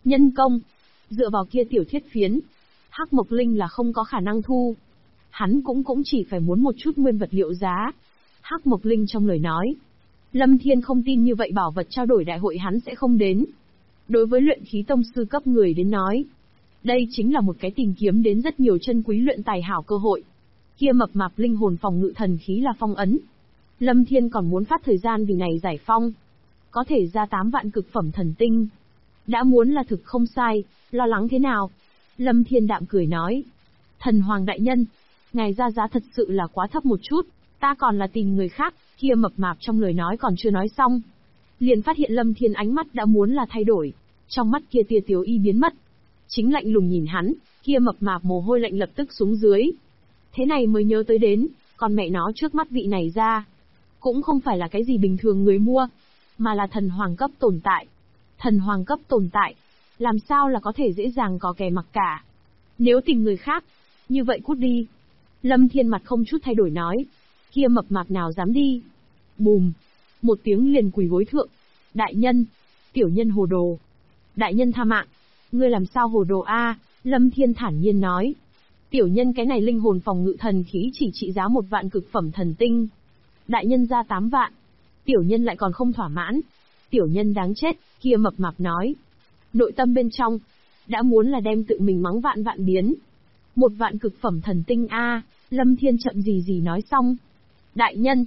Nhân công. Dựa vào kia tiểu thiết phiến, Hắc Mộc Linh là không có khả năng thu. Hắn cũng chỉ phải muốn một chút nguyên vật liệu giá. Hắc Mộc Linh trong lời nói. Lâm Thiên không tin như vậy bảo vật trao đổi đại hội hắn sẽ không đến. Đối với luyện khí tông sư cấp người đến nói, đây chính là một cái tìm kiếm đến rất nhiều chân quý luyện tài hảo cơ hội. Kia mập mạp linh hồn phòng ngự thần khí là phong ấn. Lâm Thiên còn muốn phát thời gian vì này giải phong. Có thể ra 8 vạn cực phẩm thần tinh. Đã muốn là thực không sai, lo lắng thế nào? Lâm Thiên đạm cười nói. Thần Hoàng đại nhân, ngài ra giá thật sự là quá thấp một chút, ta còn là tìm người khác. Kia mập mạp trong lời nói còn chưa nói xong, liền phát hiện Lâm Thiên ánh mắt đã muốn là thay đổi, trong mắt kia tia tiếu y biến mất. Chính lạnh lùng nhìn hắn, kia mập mạp mồ hôi lạnh lập tức xuống dưới. Thế này mới nhớ tới đến, còn mẹ nó trước mắt vị này ra, cũng không phải là cái gì bình thường người mua, mà là thần hoàng cấp tồn tại. Thần hoàng cấp tồn tại, làm sao là có thể dễ dàng có kẻ mặc cả. Nếu tìm người khác, như vậy cút đi. Lâm Thiên mặt không chút thay đổi nói, kia mập mạp nào dám đi. Bùm, một tiếng liền quỳ gối thượng. Đại nhân, tiểu nhân hồ đồ. Đại nhân tha mạng, ngươi làm sao hồ đồ a? Lâm Thiên thản nhiên nói. Tiểu nhân cái này linh hồn phòng ngự thần khí chỉ trị giá 1 vạn cực phẩm thần tinh. Đại nhân ra 8 vạn. Tiểu nhân lại còn không thỏa mãn. Tiểu nhân đáng chết, kia mập mạp nói. Nội tâm bên trong, đã muốn là đem tự mình mắng vạn vạn biến. 1 vạn cực phẩm thần tinh a. Lâm Thiên chậm gì nói xong. Đại nhân,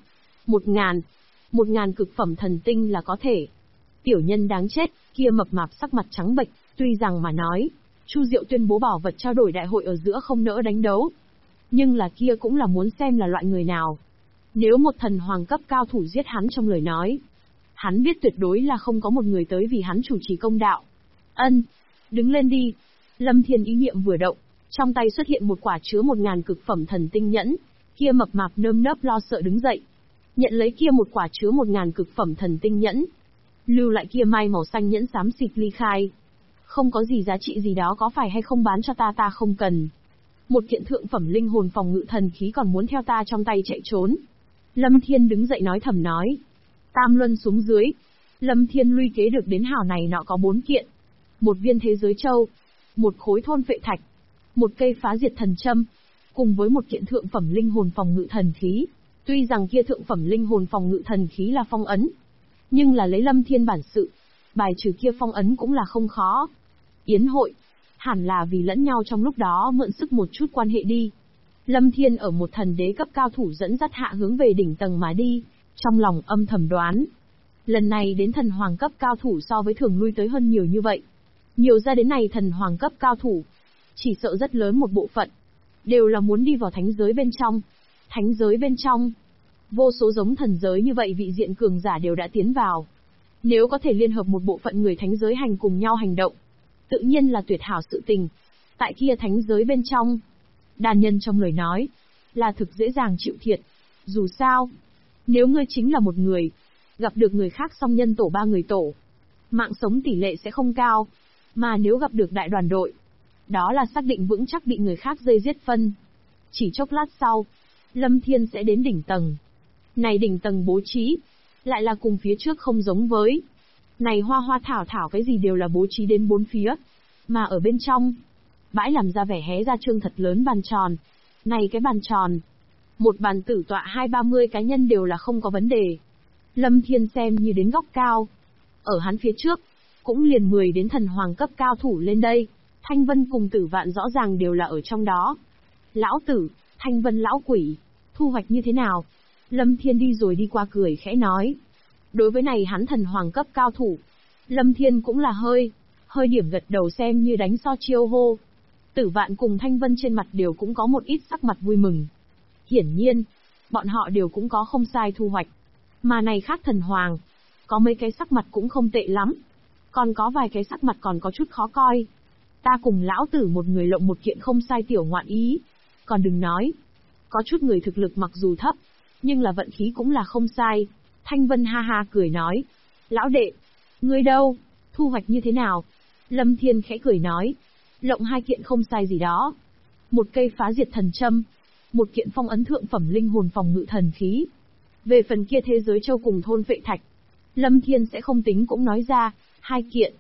1.000 cực phẩm thần tinh là có thể. Tiểu nhân đáng chết, kia mập mạp sắc mặt trắng bệch, tuy rằng mà nói, Chu Diệu tuyên bố bảo vật trao đổi đại hội ở giữa không nỡ đánh đấu. Nhưng là kia cũng là muốn xem là loại người nào. Nếu một thần hoàng cấp cao thủ giết hắn trong lời nói, hắn biết tuyệt đối là không có một người tới vì hắn chủ trì công đạo. Ân, đứng lên đi. Lâm Thiên ý niệm vừa động, trong tay xuất hiện một quả chứa 1.000 cực phẩm thần tinh nhẫn. Kia mập mạp nơm nớp lo sợ đứng dậy, nhận lấy kia một quả chứa 1.000 cực phẩm thần tinh nhẫn, lưu lại kia mai màu xanh nhẫn xám xịt ly khai. Không có gì giá trị gì đó có phải hay không bán cho ta không cần. Một kiện thượng phẩm linh hồn phòng ngự thần khí còn muốn theo ta trong tay chạy trốn. Lâm Thiên đứng dậy nói thầm nói. Tam luân xuống dưới. Lâm Thiên luy kế được đến hào này nọ có 4 kiện. Một viên thế giới châu, một khối thôn phệ thạch, một cây phá diệt thần châm, cùng với một kiện thượng phẩm linh hồn phòng ngự thần khí. Tuy rằng kia thượng phẩm linh hồn phòng ngự thần khí là phong ấn, nhưng là lấy Lâm Thiên bản sự, bài trừ kia phong ấn cũng là không khó. Yến hội, hẳn là vì lẫn nhau trong lúc đó mượn sức một chút quan hệ đi. Lâm Thiên ở một thần đế cấp cao thủ dẫn dắt hạ hướng về đỉnh tầng mà đi, trong lòng âm thầm đoán. Lần này đến thần hoàng cấp cao thủ so với thường lui tới hơn nhiều như vậy. Nhiều ra đến này thần hoàng cấp cao thủ, chỉ sợ rất lớn một bộ phận, đều là muốn đi vào thánh giới bên trong. Thánh giới bên trong, vô số giống thần giới như vậy vị diện cường giả đều đã tiến vào. Nếu có thể liên hợp một bộ phận người thánh giới hành cùng nhau hành động, tự nhiên là tuyệt hảo sự tình. Tại kia thánh giới bên trong, đàn nhân trong lời nói, là thực dễ dàng chịu thiệt. Dù sao, nếu ngươi chính là một người, gặp được người khác song nhân tổ 3 người tổ, mạng sống tỷ lệ sẽ không cao. Mà nếu gặp được đại đoàn đội, đó là xác định vững chắc bị người khác dây giết phân. Chỉ chốc lát sau, Lâm Thiên sẽ đến đỉnh tầng. Này đỉnh tầng bố trí, lại là cùng phía trước không giống với. Này hoa hoa thảo thảo cái gì đều là bố trí đến 4 phía. Mà ở bên trong, bãi làm ra vẻ hé ra trương thật lớn bàn tròn. Này cái bàn tròn, một bàn tử tọa 20-30 cá nhân đều là không có vấn đề. Lâm Thiên xem như đến góc cao. Ở hắn phía trước, cũng liền 10 đến thần hoàng cấp cao thủ lên đây. Thanh Vân cùng Tử Vạn rõ ràng đều là ở trong đó. Lão tử, Thanh Vân lão quỷ, thu hoạch như thế nào? Lâm Thiên đi rồi đi qua cười khẽ nói. Đối với này hắn thần hoàng cấp cao thủ, Lâm Thiên cũng là hơi điểm gật đầu xem như đánh so chiêu hô. Tử Vạn cùng Thanh Vân trên mặt đều cũng có một ít sắc mặt vui mừng. Hiển nhiên, bọn họ đều cũng có không sai thu hoạch. Mà này khác thần hoàng, có mấy cái sắc mặt cũng không tệ lắm. Còn có vài cái sắc mặt còn có chút khó coi. Ta cùng lão tử một người lộng một kiện không sai tiểu ngoạn ý. Còn đừng nói, có chút người thực lực mặc dù thấp, nhưng là vận khí cũng là không sai. Thanh Vân ha ha cười nói. Lão đệ, ngươi đâu, thu hoạch như thế nào? Lâm Thiên khẽ cười nói. Lộng 2 kiện không sai gì đó. Một cây phá diệt thần châm, một kiện phong ấn thượng phẩm linh hồn phòng ngự thần khí. Về phần kia thế giới châu cùng thôn phệ thạch, Lâm Thiên sẽ không tính cũng nói ra, 2 kiện.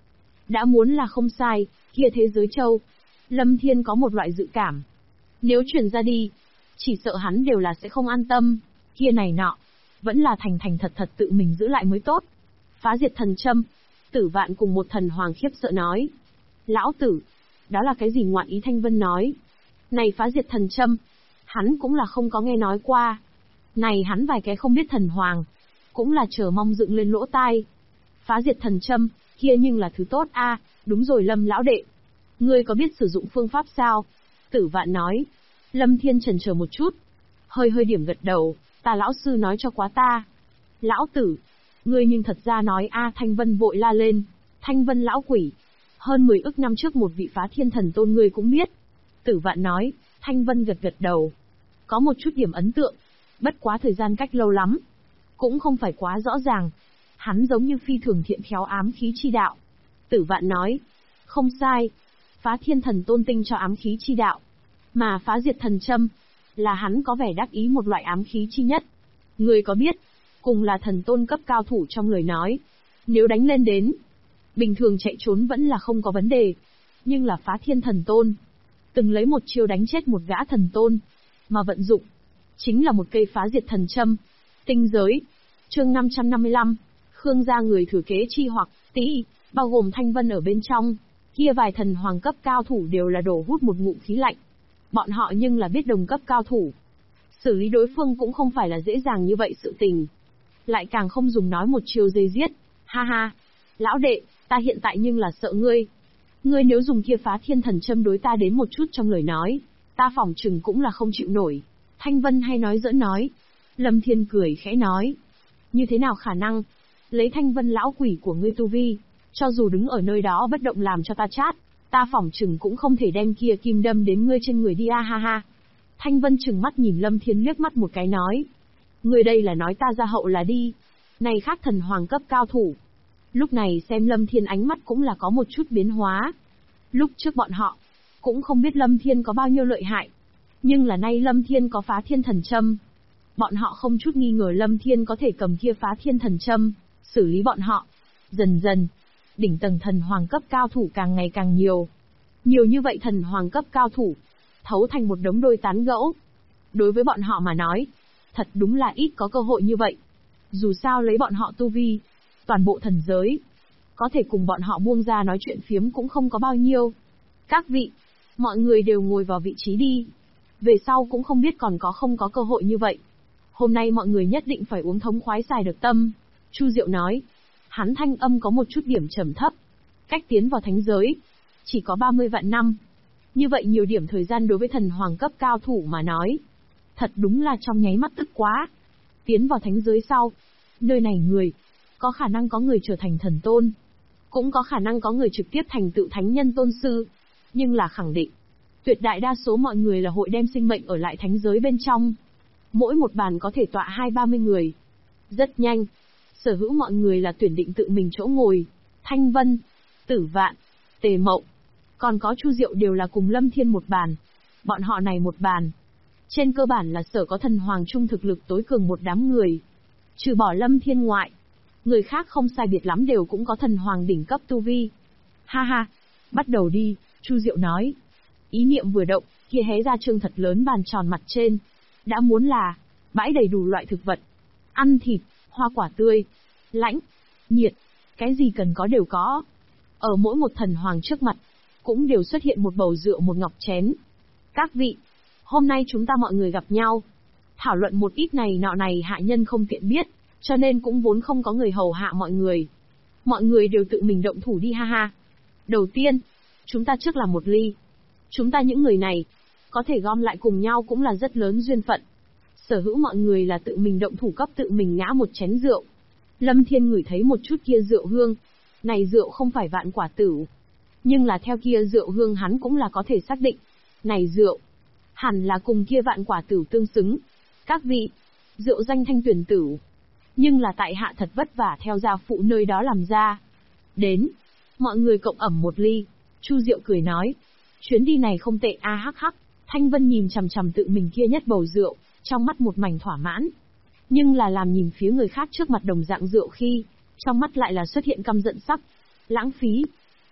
Đã muốn là không sai, kia thế giới châu. Lâm Thiên có một loại dự cảm. Nếu truyền ra đi, chỉ sợ hắn đều là sẽ không an tâm, kia này nọ. Vẫn là thành thành thật thật tự mình giữ lại mới tốt. Phá diệt thần châm. Tử Vạn cùng một thần hoàng khiếp sợ nói. Lão tử, đó là cái gì ngoạn ý? Thanh Vân nói. Này phá diệt thần châm, hắn cũng là không có nghe nói qua. Này hắn vài cái không biết thần hoàng, cũng là chờ mong dựng lên lỗ tai. Phá diệt thần châm, kia nhưng là thứ tốt a. Đúng rồi Lâm lão đệ. Ngươi có biết sử dụng phương pháp sao? Tử Vạn nói. Lâm Thiên chần chờ một chút. Hơi điểm gật đầu, ta lão sư nói cho quá ta. Lão tử, ngươi nhưng thật ra nói a. Thanh Vân vội la lên. Thanh Vân lão quỷ. Hơn 10 ức năm trước một vị phá thiên thần tôn ngươi cũng biết. Tử Vạn nói. Thanh Vân gật đầu. Có một chút điểm ấn tượng. Bất quá thời gian cách lâu lắm. Cũng không phải quá rõ ràng. Hắn giống như phi thường thiện khéo ám khí chi đạo. Tử Vạn nói. Không sai. Phá thiên thần tôn tinh cho ám khí chi đạo. Mà phá diệt thần châm, là hắn có vẻ đắc ý một loại ám khí chi nhất. Người có biết, cùng là thần tôn cấp cao thủ trong lời nói. Nếu đánh lên đến, bình thường chạy trốn vẫn là không có vấn đề. Nhưng là phá thiên thần tôn, từng lấy một chiêu đánh chết một gã thần tôn, mà vận dụng, chính là một cây phá diệt thần châm. Tinh giới, chương 555, Khương gia người thừa kế chi hoặc, tỷ, bao gồm Thanh Vân ở bên trong. Kia vài thần hoàng cấp cao thủ đều là đổ hút một ngụm khí lạnh. Bọn họ nhưng là biết đồng cấp cao thủ. Xử lý đối phương cũng không phải là dễ dàng như vậy sự tình. Lại càng không dùng nói một chiều dây giết. Ha ha. Lão đệ, ta hiện tại nhưng là sợ ngươi. Ngươi nếu dùng kia phá thiên thần châm đối ta đến một chút trong lời nói, ta phỏng chừng cũng là không chịu nổi. Thanh Vân hay nói giỡn nói. Lâm Thiên cười khẽ nói. Như thế nào khả năng? Lấy Thanh Vân lão quỷ của ngươi tu vi, cho dù đứng ở nơi đó bất động làm cho ta chát, ta phỏng chừng cũng không thể đem kia kim đâm đến ngươi trên người đi a ha ha. Thanh Vân chừng mắt nhìn Lâm Thiên liếc mắt một cái nói. Ngươi đây là nói ta ra hậu là đi. Này khác thần hoàng cấp cao thủ. Lúc này xem Lâm Thiên ánh mắt cũng là có một chút biến hóa. Lúc trước bọn họ, cũng không biết Lâm Thiên có bao nhiêu lợi hại. Nhưng là nay Lâm Thiên có phá thiên thần châm. Bọn họ không chút nghi ngờ Lâm Thiên có thể cầm kia phá thiên thần châm, xử lý bọn họ. Dần dần, đỉnh tầng thần hoàng cấp cao thủ càng ngày càng nhiều. Nhiều như vậy thần hoàng cấp cao thủ, thấu thành một đống đôi tán gẫu. Đối với bọn họ mà nói, thật đúng là ít có cơ hội như vậy. Dù sao lấy bọn họ tu vi, toàn bộ thần giới, có thể cùng bọn họ buông ra nói chuyện phiếm cũng không có bao nhiêu. Các vị, mọi người đều ngồi vào vị trí đi. Về sau cũng không biết còn có không có cơ hội như vậy. Hôm nay mọi người nhất định phải uống thống khoái xài được tâm. Chu Diệu nói. Hắn thanh âm có một chút điểm trầm thấp. Cách tiến vào thánh giới, chỉ có 30 vạn năm. Như vậy nhiều điểm thời gian đối với thần hoàng cấp cao thủ mà nói. Thật đúng là trong nháy mắt tức quá. Tiến vào thánh giới sau, nơi này người, có khả năng có người trở thành thần tôn. Cũng có khả năng có người trực tiếp thành tựu thánh nhân tôn sư. Nhưng là khẳng định, tuyệt đại đa số mọi người là hội đem sinh mệnh ở lại thánh giới bên trong. Mỗi một bàn có thể tọa 20-30 người. Rất nhanh, sở hữu mọi người là tuyển định tự mình chỗ ngồi. Thanh Vân, Tử Vạn, Tề Mộng, còn có Chu Diệu đều là cùng Lâm Thiên một bàn. Bọn họ này một bàn, trên cơ bản là sở có thần hoàng trung thực lực tối cường một đám người. Trừ bỏ Lâm Thiên ngoại, người khác không sai biệt lắm đều cũng có thần hoàng đỉnh cấp tu vi. Ha ha, bắt đầu đi, Chu Diệu nói. Ý niệm vừa động, kia hé ra trương thật lớn bàn tròn mặt trên. Đã muốn là, bãi đầy đủ loại thực vật. Ăn thịt, hoa quả tươi, lãnh, nhiệt, cái gì cần có đều có. Ở mỗi một thần hoàng trước mặt, cũng đều xuất hiện một bầu rượu một ngọc chén. Các vị, hôm nay chúng ta mọi người gặp nhau. Thảo luận một ít này nọ này hạ nhân không tiện biết, cho nên cũng vốn không có người hầu hạ mọi người. Mọi người đều tự mình động thủ đi ha ha. Đầu tiên, chúng ta trước làm một ly. Chúng ta những người này, có thể gom lại cùng nhau cũng là rất lớn duyên phận. Sở hữu mọi người là tự mình động thủ cấp tự mình ngã một chén rượu. Lâm Thiên ngửi thấy một chút kia rượu hương. Này rượu không phải vạn quả tửu. Nhưng là theo kia rượu hương hắn cũng là có thể xác định. Này rượu, hẳn là cùng kia vạn quả tửu tương xứng. Các vị, rượu danh thanh tuyển tửu. Nhưng là tại hạ thật vất vả theo gia phụ nơi đó làm ra. Đến, mọi người cộng ẩm một ly. Chu Diệu cười nói. Chuyến đi này không tệ a hắc hắc. Thanh Vân nhìn chằm chằm tự mình kia nhất bầu rượu, trong mắt một mảnh thỏa mãn. Nhưng là làm nhìn phía người khác trước mặt đồng dạng rượu khi, trong mắt lại là xuất hiện căm giận sắc. Lãng phí.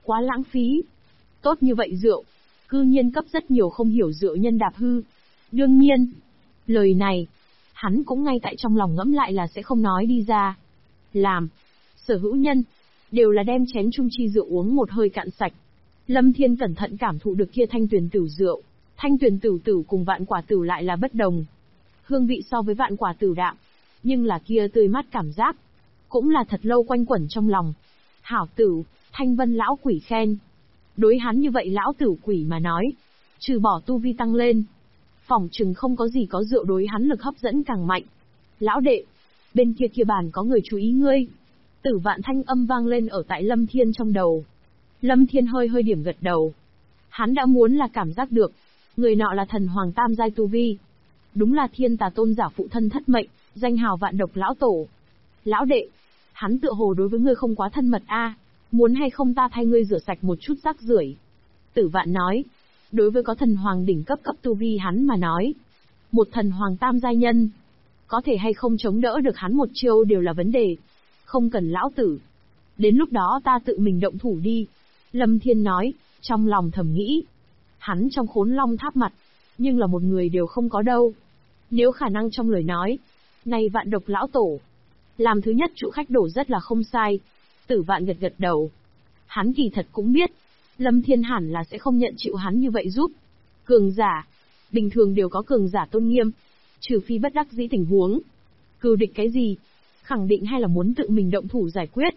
Quá lãng phí. Tốt như vậy rượu, cư nhiên cấp rất nhiều không hiểu rượu nhân đạp hư. Đương nhiên, lời này, hắn cũng ngay tại trong lòng ngẫm lại là sẽ không nói đi ra. Làm sở hữu nhân, đều là đem chén chung chi rượu uống một hơi cạn sạch. Lâm Thiên cẩn thận cảm thụ được kia thanh tuyền tửu rượu, thanh tuyền tửu tửu cùng vạn quả tửu lại là bất đồng. Hương vị so với vạn quả tửu đạm, nhưng là kia tươi mát cảm giác, cũng là thật lâu quanh quẩn trong lòng. Hảo tửu, Thanh Vân lão quỷ khen. Đối hắn như vậy lão tử quỷ mà nói, trừ bỏ tu vi tăng lên, phỏng chừng không có gì có rượu đối hắn lực hấp dẫn càng mạnh. Lão đệ, bên kia kia bàn có người chú ý ngươi. Tử Vạn thanh âm vang lên ở tại Lâm Thiên trong đầu. Lâm Thiên hơi hơi điểm gật đầu. Hắn đã muốn là cảm giác được, người nọ là thần hoàng tam giai tu vi. Đúng là Thiên Tà tôn giả phụ thân thất mệnh, danh hào vạn độc lão tổ. Lão đệ, hắn tựa hồ đối với ngươi không quá thân mật a, muốn hay không ta thay ngươi rửa sạch một chút rác rưởi. Tử Vạn nói, đối với có thần hoàng đỉnh cấp tu vi hắn mà nói, một thần hoàng tam giai nhân, có thể hay không chống đỡ được hắn một chiêu đều là vấn đề. Không cần lão tử. Đến lúc đó ta tự mình động thủ đi. Lâm Thiên nói, trong lòng thầm nghĩ. Hắn trong Khốn Long Tháp mặt, nhưng là một người đều không có đâu. Nếu khả năng trong lời nói, này vạn độc lão tổ, làm thứ nhất chủ khách đổ rất là không sai. Tử Vạn gật gật đầu. Hắn kỳ thật cũng biết, Lâm Thiên hẳn là sẽ không nhận chịu hắn như vậy giúp. Cường giả, bình thường đều có cường giả tôn nghiêm, trừ phi bất đắc dĩ tình huống. Cừu địch cái gì, khẳng định hay là muốn tự mình động thủ giải quyết.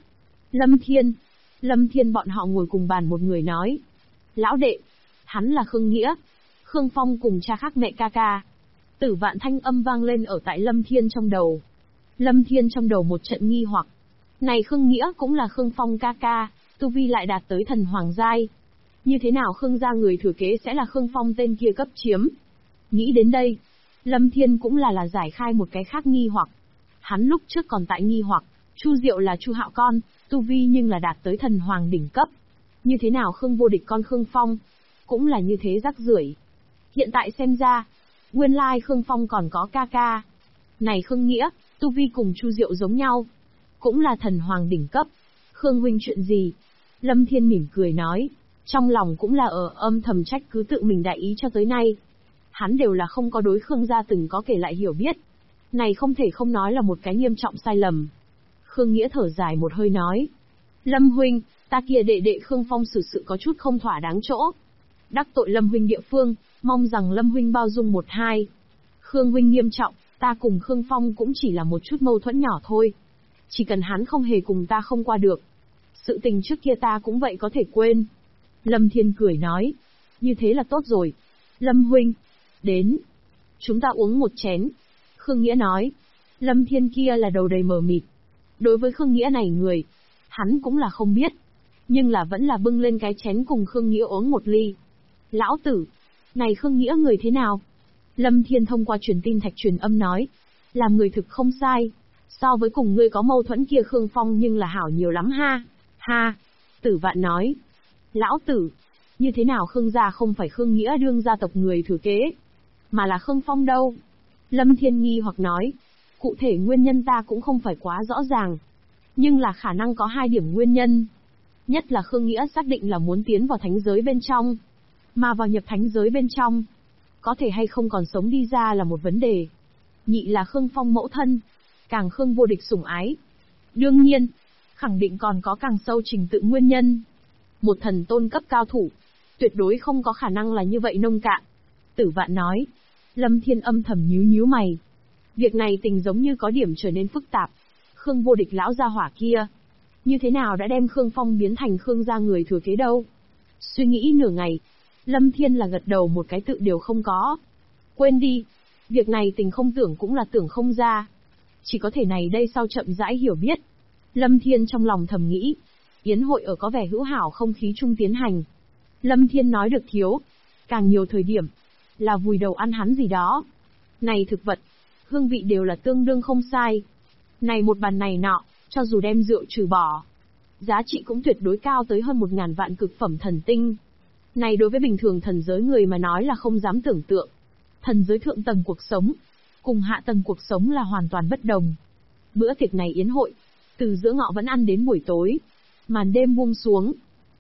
Lâm Thiên bọn họ ngồi cùng bàn một người nói. Lão đệ, hắn là Khương Nghĩa, Khương Phong cùng cha khác mẹ ca ca. Tử Vạn thanh âm vang lên ở tại Lâm Thiên trong đầu. Lâm Thiên trong đầu một trận nghi hoặc. Này Khương Nghĩa cũng là Khương Phong ca ca, tu vi lại đạt tới thần hoàng giai. Như thế nào Khương gia người thừa kế sẽ là Khương Phong tên kia cấp chiếm? Nghĩ đến đây, Lâm Thiên cũng là giải khai một cái khác nghi hoặc. Hắn lúc trước còn tại nghi hoặc, Chu Diệu là Chu Hạo con, tu vi nhưng là đạt tới thần hoàng đỉnh cấp. Như thế nào Khương Vô Địch con Khương Phong, cũng là như thế rắc rưởi. Hiện tại xem ra, nguyên lai Khương Phong còn có ca ca. Này Khương Nghĩa, tu vi cùng Chu Diệu giống nhau, cũng là thần hoàng đỉnh cấp. Khương huynh chuyện gì? Lâm Thiên mỉm cười nói, trong lòng cũng là ở âm thầm trách cứ tự mình đại ý cho tới nay. Hắn đều là không có đối Khương gia từng có kể lại hiểu biết. Này không thể không nói là một cái nghiêm trọng sai lầm. Khương Nghĩa thở dài một hơi nói, Lâm huynh, ta kia đệ đệ Khương Phong xử sự có chút không thỏa đáng chỗ. Đắc tội Lâm huynh địa phương, mong rằng Lâm huynh bao dung một hai. Khương huynh nghiêm trọng, ta cùng Khương Phong cũng chỉ là một chút mâu thuẫn nhỏ thôi. Chỉ cần hắn không hề cùng ta không qua được, sự tình trước kia ta cũng vậy có thể quên. Lâm Thiên cười nói, như thế là tốt rồi. Lâm huynh, đến, chúng ta uống một chén. Khương Nghĩa nói. Lâm Thiên kia là đầu đầy mờ mịt. Đối với Khương Nghĩa này người, hắn cũng là không biết, nhưng là vẫn là bưng lên cái chén cùng Khương Nghĩa uống một ly. Lão tử, này Khương Nghĩa người thế nào? Lâm Thiên thông qua truyền tin thạch truyền âm nói, làm người thực không sai, so với cùng ngươi có mâu thuẫn kia Khương Phong nhưng là hảo nhiều lắm ha. Ha, Tử Vạn nói, lão tử, như thế nào Khương gia không phải Khương Nghĩa đương gia tộc người thừa kế, mà là Khương Phong đâu? Lâm Thiên nghi hoặc nói, cụ thể nguyên nhân ta cũng không phải quá rõ ràng, nhưng là khả năng có hai điểm nguyên nhân. Nhất là Khương Nghĩa xác định là muốn tiến vào thánh giới bên trong, mà vào nhập thánh giới bên trong, có thể hay không còn sống đi ra là một vấn đề. Nhị là Khương Phong mẫu thân, càng Khương Vô Địch sủng ái. Đương nhiên, khẳng định còn có càng sâu trình tự nguyên nhân. Một thần tôn cấp cao thủ, tuyệt đối không có khả năng là như vậy nông cạn. Tử Vạn nói. Lâm Thiên âm thầm nhíu mày. Việc này tình giống như có điểm trở nên phức tạp. Khương Vô Địch lão gia hỏa kia, như thế nào đã đem Khương Phong biến thành Khương gia người thừa kế đâu? Suy nghĩ nửa ngày, Lâm Thiên là gật đầu một cái tự đều không có. Quên đi, việc này tình không tưởng cũng là tưởng không ra. Chỉ có thể này đây sau chậm rãi hiểu biết. Lâm Thiên trong lòng thầm nghĩ, yến hội ở có vẻ hữu hảo không khí chung tiến hành. Lâm Thiên nói được thiếu, càng nhiều thời điểm, là vùi đầu ăn hắn gì đó. Này thực vật, hương vị đều là tương đương không sai. Này một bàn này nọ, cho dù đem rượu trừ bỏ, giá trị cũng tuyệt đối cao tới hơn 1000 vạn cực phẩm thần tinh. Này đối với bình thường thần giới người mà nói là không dám tưởng tượng. Thần giới thượng tầng cuộc sống, cùng hạ tầng cuộc sống là hoàn toàn bất đồng. Bữa tiệc này yến hội, từ giữa ngọ vẫn ăn đến buổi tối. Màn đêm buông xuống,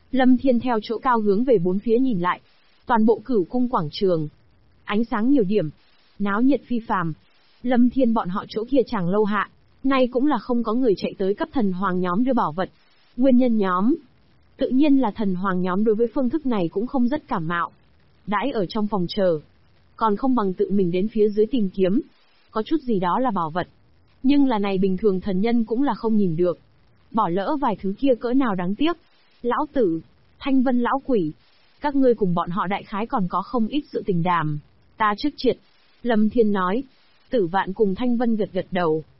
Lâm Thiên theo chỗ cao hướng về bốn phía nhìn lại. Toàn bộ Cửu cung quảng trường. Ánh sáng nhiều điểm. Náo nhiệt phi phàm. Lâm Thiên bọn họ chỗ kia chẳng lâu hạ. Nay cũng là không có người chạy tới cấp thần hoàng nhóm đưa bảo vật. Nguyên nhân nhóm. Tự nhiên là thần hoàng nhóm đối với phương thức này cũng không rất cảm mạo. Đãi ở trong phòng chờ. Còn không bằng tự mình đến phía dưới tìm kiếm. Có chút gì đó là bảo vật. Nhưng là này bình thường thần nhân cũng là không nhìn được. Bỏ lỡ vài thứ kia cỡ nào đáng tiếc. Lão tử, Thanh Vân lão quỷ. Các ngươi cùng bọn họ đại khái còn có không ít sự tình đàm. Ta trước triệt. Lâm Thiên nói. Tử Vạn cùng Thanh Vân gật gật đầu.